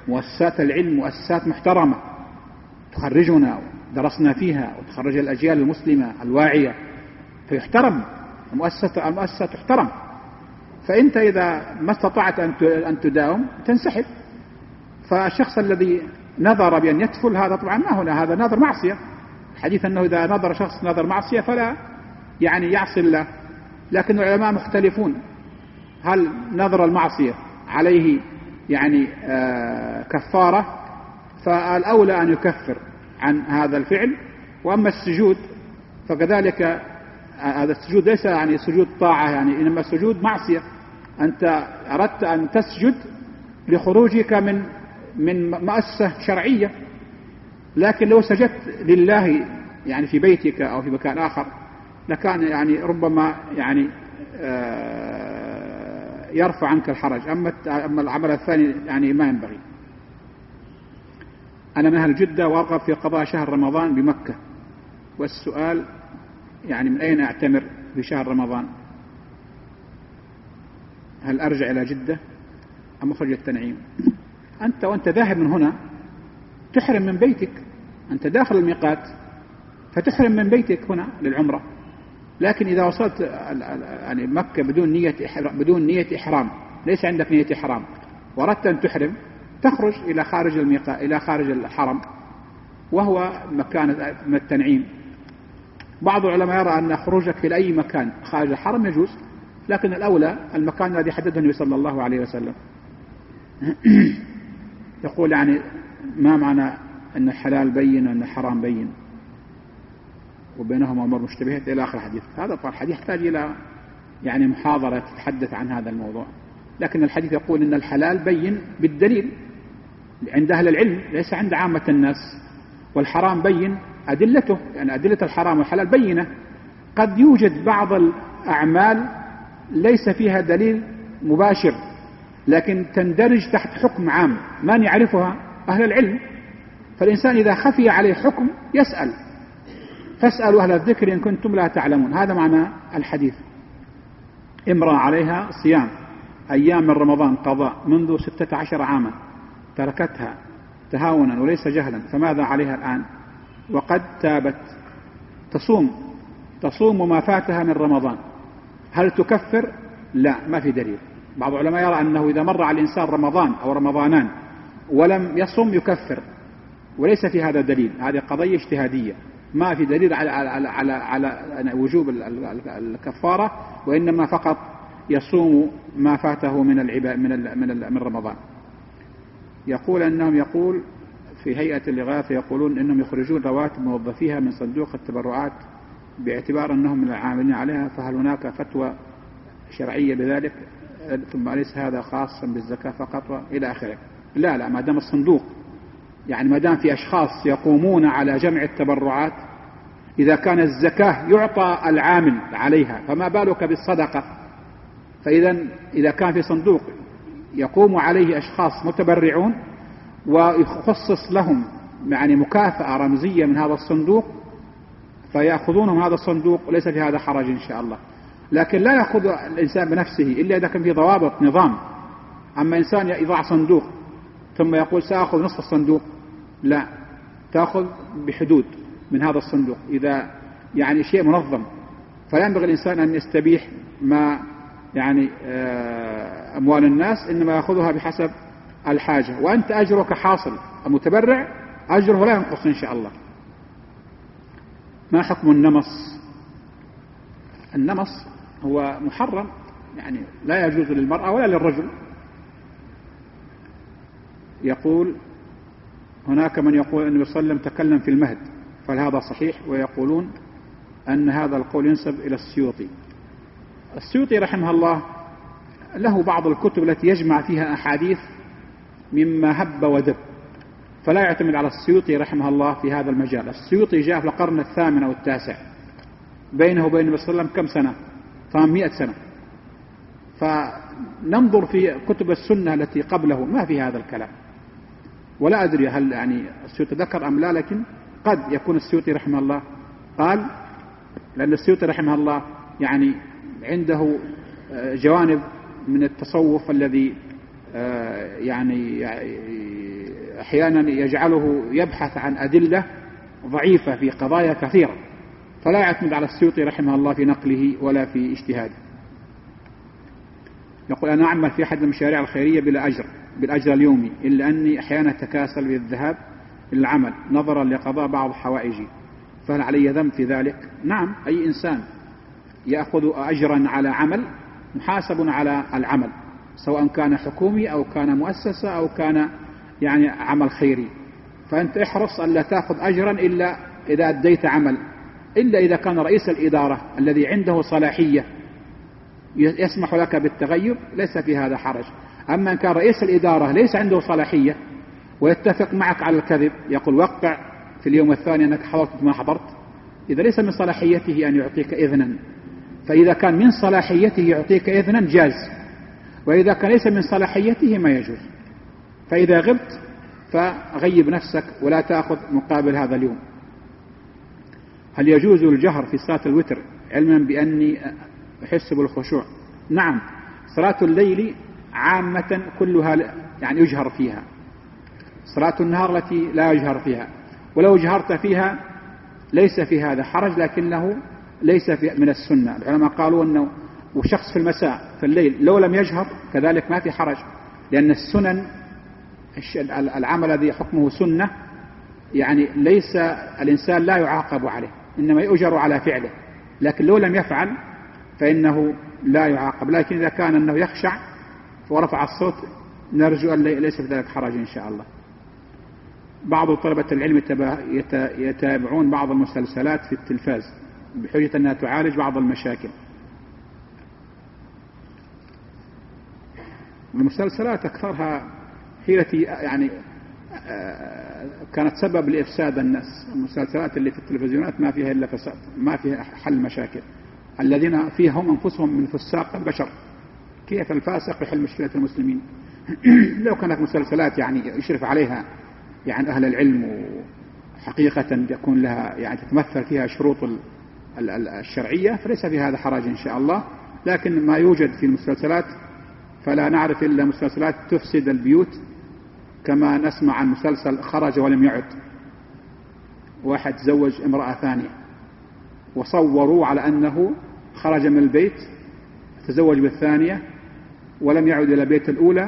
مؤسسات العلم مؤسسات محترمة تخرجنا درسنا فيها وتخرج الأجيال المسلمة الواعية، فيحترم المؤسسة تحترم. فأنت إذا ما استطعت أن تداوم تنسحب. فالشخص الذي نظر بأن يتفل هذا طبعا ما هنا، هذا نظر معصية. حديث أنه إذا نظر شخص نظر معصية فلا يعني يعصي الله. لكن العلماء مختلفون، هل نظر المعصية عليه يعني كفارة؟ فالأولى أن يكفر عن هذا الفعل. وأما السجود فكذلك هذا السجود ليس يعني سجود طاعة، يعني إنما سجود معصية. أنت أردت أن تسجد لخروجك من مؤسسة شرعية، لكن لو سجدت لله يعني في بيتك أو في مكان آخر لكان يعني ربما يعني يرفع عنك الحرج. أما العمل الثاني يعني ما ينبغي. أنا من أهل جدة وأرغب في قضاء شهر رمضان بمكة، والسؤال يعني من أين أعتمر في شهر رمضان؟ هل أرجع إلى جدة أم أخرج التنعيم؟ أنت وأنت ذاهب من هنا تحرم من بيتك، أنت داخل الميقات فتحرم من بيتك هنا للعمرة. لكن إذا وصلت يعني مكة بدون نية إحرام، ليس عندك نية إحرام وردت أن تحرم، تخرج إلى خارج الميقات إلى خارج الحرم وهو مكان من التنعيم. بعض العلماء يرى أن خروجك إلى أي مكان خارج الحرم يجوز، لكن الأولى المكان الذي حدده النبي صلى الله عليه وسلم. يقول يعني ما معنى أن الحلال بين وأن الحرام بين وبينهما أمور مشتبهات إلى آخر الحديث؟ هذا طبعا الحديث يحتاج إلى يعني محاضرة تتحدث عن هذا الموضوع. لكن الحديث يقول أن الحلال بين بالدليل عند أهل العلم ليس عند عامة الناس، والحرام بين أدلته، يعني أدلة الحرام والحلال بينة. قد يوجد بعض الأعمال ليس فيها دليل مباشر لكن تندرج تحت حكم عام من يعرفها أهل العلم. فالإنسان إذا خفي عليه حكم يسأل، فاسألوا أهل الذكر إن كنتم لا تعلمون. هذا معنى الحديث. امرأة عليها صيام أيام من رمضان قضاء منذ 16 عاما، تركتها تهاونا وليس جهلا، فماذا عليها الآن وقد تابت؟ تصوم ما فاتها من رمضان. هل تكفر؟ لا، ما في دليل. بعض العلماء يرى أنه إذا مر على الإنسان رمضان أو رمضانان ولم يصم يكفر، وليس في هذا دليل. هذه قضية اجتهادية، ما في دليل على وجوب الكفارة، وإنما فقط يصوم ما فاته من رمضان. يقول في هيئة الإغاثة يقولون إنهم يخرجون رواتب موظفيها من صندوق التبرعات باعتبار أنهم من العاملين عليها، فهل هناك فتوى شرعية بذلك؟ ثم أليس هذا خاصا بالزكاة فقط إلى آخره؟ لا، ما دام الصندوق يعني ما دام في أشخاص يقومون على جمع التبرعات، إذا كان الزكاة يعطى العامل عليها فما بالك بالصدقة؟ إذا كان في صندوق يقوم عليه أشخاص متبرعون ويخصص لهم يعني مكافأة رمزية من هذا الصندوق فيأخذونهم هذا الصندوق، ليس في هذا حرج إن شاء الله. لكن لا يأخذ الإنسان بنفسه إلا إذا كان في ضوابط نظام. أما إنسان يضع صندوق ثم يقول سأخذ نصف الصندوق، لا، تأخذ بحدود من هذا الصندوق إذا يعني شيء منظم. فينبغي الإنسان أن يستبيح ما يعني أموال الناس، إنما يأخذها بحسب الحاجة، وأنت أجرك حاصل. المتبرع أجره لا ينقص إن شاء الله. ما حكم النمص؟ النمص هو محرم، يعني لا يجوز للمرأة ولا للرجل. يقول هناك من يقول أن النبي صلى الله عليه وسلم تكلم في المهد، فهذا صحيح؟ ويقولون أن هذا القول ينسب إلى السيوطي. السيوطي رحمه الله له بعض الكتب التي يجمع فيها أحاديث مما هب ودب، فلا يعتمد على السيوطي رحمه الله في هذا المجال. السيوطي جاء في القرن الثامن أو التاسع، بينه وبين النبي صلى الله عليه وسلم كم سنة؟ 800 سنة. فننظر في كتب السنة التي قبله ما في هذا الكلام. ولا أدري هل يعني السيوطي ذكر أم لا، لكن قد يكون السيوطي رحمه الله قال، لأن السيوطي رحمه الله يعني عنده جوانب من التصوف الذي يعني أحيانا يجعله يبحث عن أدلة ضعيفة في قضايا كثيرة، فلا يعتمد على السيوطي رحمه الله في نقله ولا في اجتهاده. يقول: أنا أعمل في أحد المشاريع الخيرية بلا أجر، بالأجر اليومي، إلا أني أحيانا أتكاسل بالذهاب إلى العمل نظرا لقضاء بعض حوائجي، فهل علي ذنب في ذلك؟ نعم، أي إنسان يأخذ أجرا على عمل محاسب على العمل، سواء كان حكومي أو كان مؤسسة أو كان يعني عمل خيري. فأنت احرص أن لا تأخذ أجرا إلا إذا أديت عمل، إلا إذا كان رئيس الإدارة الذي عنده صلاحية يسمح لك بالتغير ليس في هذا حرج. أما إن كان رئيس الإدارة ليس عنده صلاحية ويتفق معك على الكذب، يقول وقع في اليوم الثاني أنك حضرت ما حضرت، إذا ليس من صلاحيته أن يعطيك إذنا. فإذا كان من صلاحيته يعطيك إذنا جاز، وإذا كان ليس من صلاحيته ما يجوز. فإذا غبت فغيب نفسك ولا تأخذ مقابل هذا اليوم. هل يجوز الجهر في صلاة الوتر علما بأني أحس بالخشوع؟ نعم، صلاة الليل عامة كلها يعني يجهر فيها، صلاة النهار التي لا يجهر فيها، ولو جهرت فيها ليس في هذا حرج، لكنه ليس من السنة. العلماء قالوا أنه وشخص في المساء في الليل لو لم يجهر كذلك ما في حرج، لأن السنن العمل الذي حكمه سنة يعني ليس الإنسان لا يعاقب عليه، إنما يؤجر على فعله، لكن لو لم يفعل فإنه لا يعاقب. لكن إذا كان أنه يخشع ورفع الصوت نرجو أن ليس في ذلك حرج إن شاء الله. بعض طلبة العلم يتابعون بعض المسلسلات في التلفاز بحجة أنها تعالج بعض المشاكل. المسلسلات أكثرها هي التي يعني كانت سبب لإفساد الناس. المسلسلات اللي في التلفزيونات ما فيها إلا فساد، ما فيها حل مشاكل. الذين فيها هم أنفسهم من فساق البشر، كيف الفاسق يحل مشكلة المسلمين؟ لو كانت مسلسلات يعني يشرف عليها يعني أهل العلم وحقيقة يكون لها يعني تتمثل فيها شروط الشرعية فليس في هذا حرج إن شاء الله. لكن ما يوجد في المسلسلات فلا نعرف إلا مسلسلات تفسد البيوت، كما نسمع عن مسلسل خرج ولم يعد، واحد تزوج امرأة ثانية وصوروا على أنه خرج من البيت تزوج بالثانية ولم يعد إلى بيت الأولى،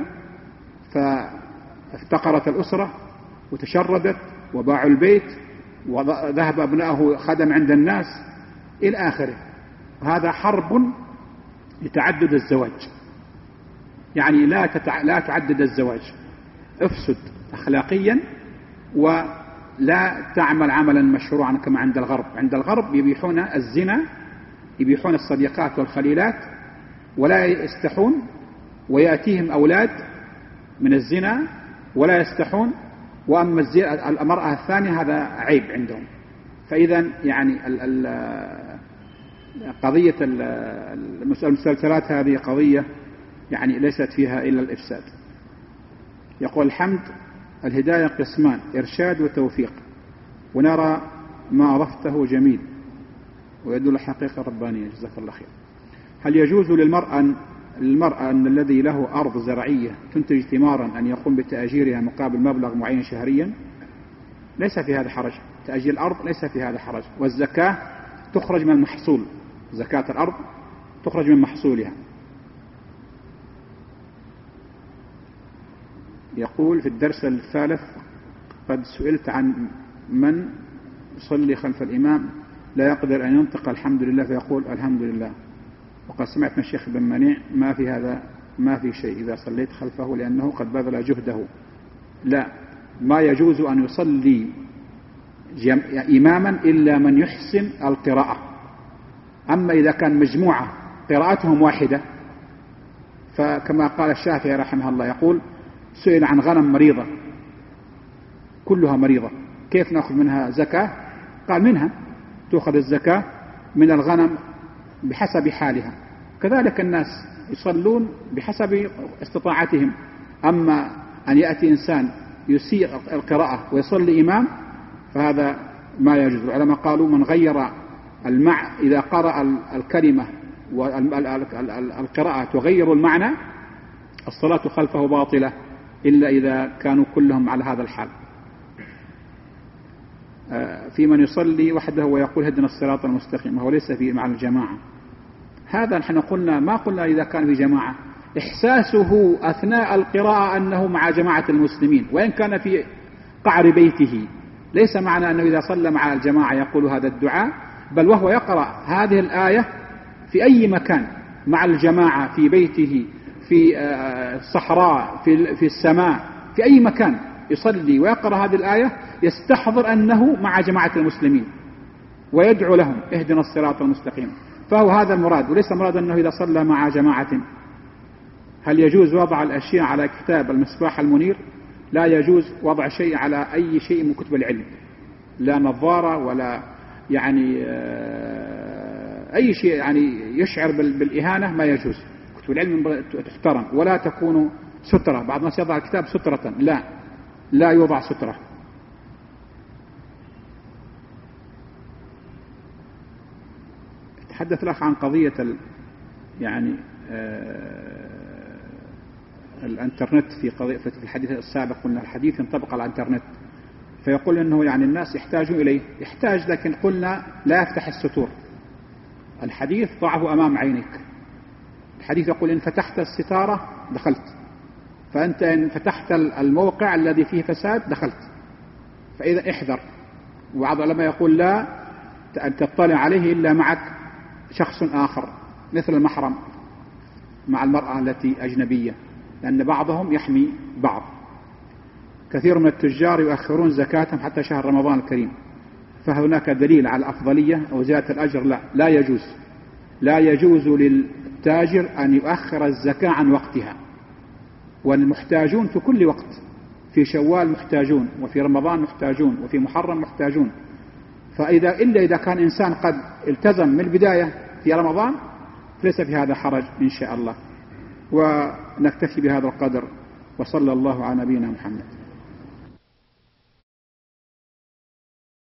فافتقرت الأسرة وتشردت وباعوا البيت وذهب أبنائه خدم عند الناس إلى آخره. هذا حرب لتعدد الزواج، يعني لا تعدد الزواج، افسد أخلاقيا ولا تعمل عملا مشروعا كما عند الغرب. عند الغرب يبيحون الزنا، يبيحون الصديقات والخليلات ولا يستحون، ويأتيهم أولاد من الزنا ولا يستحون، وأما المرأة الثانية هذا عيب عندهم. فإذا يعني قضية المسلسلات هذه قضية يعني ليست فيها إلا الإفساد. يقول: الحمد الهداية قسمان، إرشاد وتوفيق، ونرى ما أضفته جميل ويدل الحقيقة الربانية. جزاك الله خير. هل يجوز للمرأة أن الذي له أرض زراعية تنتج ثمارا أن يقوم بتأجيرها مقابل مبلغ معين شهريا؟ ليس في هذا حرج، تأجير الأرض ليس في هذا حرج. والزكاة تخرج من المحصول، زكاة الأرض تخرج من محصولها. يقول: في الدرس الثالث قد سئلت عن من يصلي خلف الإمام لا يقدر أن ينطق الحمد لله فيقول الحمد لله، وقد سمعت من الشيخ بن منيع ما في هذا، ما في شيء إذا صليت خلفه لأنه قد بذل جهده. لا، ما يجوز أن يصلي إماما إلا من يحسن القراءة. أما إذا كان مجموعة قراءتهم واحدة، فكما قال الشافعي رحمه الله يقول: سئل عن غنم مريضة كلها مريضة كيف نأخذ منها زكاة؟ قال: منها تأخذ الزكاة من الغنم بحسب حالها. كذلك الناس يصلون بحسب استطاعتهم. أما أن يأتي إنسان يسيء القراءة ويصلي إمام فهذا ما يجوز. العلماء قالوا: من غير إذا قرأ الكلمة والقراءة تغير المعنى الصلاة خلفه باطلة إلا إذا كانوا كلهم على هذا الحال. في من يصلي وحده ويقول هدنا الصراط المستقيم وهو ليس في مع الجماعة، هذا نحن قلنا ما قلنا إذا كان في جماعة، إحساسه أثناء القراءة أنه مع جماعة المسلمين وإن كان في قعر بيته، ليس معنى أنه إذا صلى مع الجماعة يقول هذا الدعاء، بل وهو يقرأ هذه الآية في أي مكان مع الجماعة، في بيته، في الصحراء، في السماء، في أي مكان يصلي ويقرأ هذه الآية يستحضر أنه مع جماعة المسلمين ويدعو لهم اهدنا الصراط المستقيم. فهو هذا المراد، وليس مراد أنه إذا صلى مع جماعة. هل يجوز وضع الأشياء على كتاب المصباح المنير؟ لا يجوز وضع شيء على أي شيء من كتب العلم، لا نظارة ولا يعني أي شيء يعني يشعر بالإهانة، ما يجوز. كتب العلم تحترم ولا تكون سترة. بعض الناس يضع الكتاب سترة، لا يوضع سترة. تحدث لك عن قضية يعني الانترنت. في الحديث السابق قلنا الحديث ينطبق على الانترنت، فيقول انه يعني الناس يحتاجون اليه، يحتاج، لكن قلنا لا يفتح الستور. الحديث ضعه امام عينك. الحديث يقول ان فتحت الستارة دخلت، فانت ان فتحت الموقع الذي فيه فساد دخلت، فاذا احذر. وبعض العلماء يقول لا أن تطلع عليه الا معك شخص آخر مثل المحرم مع المرأة التي أجنبية، لأن بعضهم يحمي بعض. كثير من التجار يؤخرون زكاتهم حتى شهر رمضان الكريم، فهناك دليل على الأفضلية أو زيادة الأجر. لا يجوز للتاجر أن يؤخر الزكاة عن وقتها، والمحتاجون في كل وقت، في شوال محتاجون، وفي رمضان محتاجون، وفي محرم محتاجون. إلا إذا كان إنسان قد التزم من البداية في رمضان ليس في هذا حرج إن شاء الله. ونكتفي بهذا القدر، وصلى الله على نبينا محمد.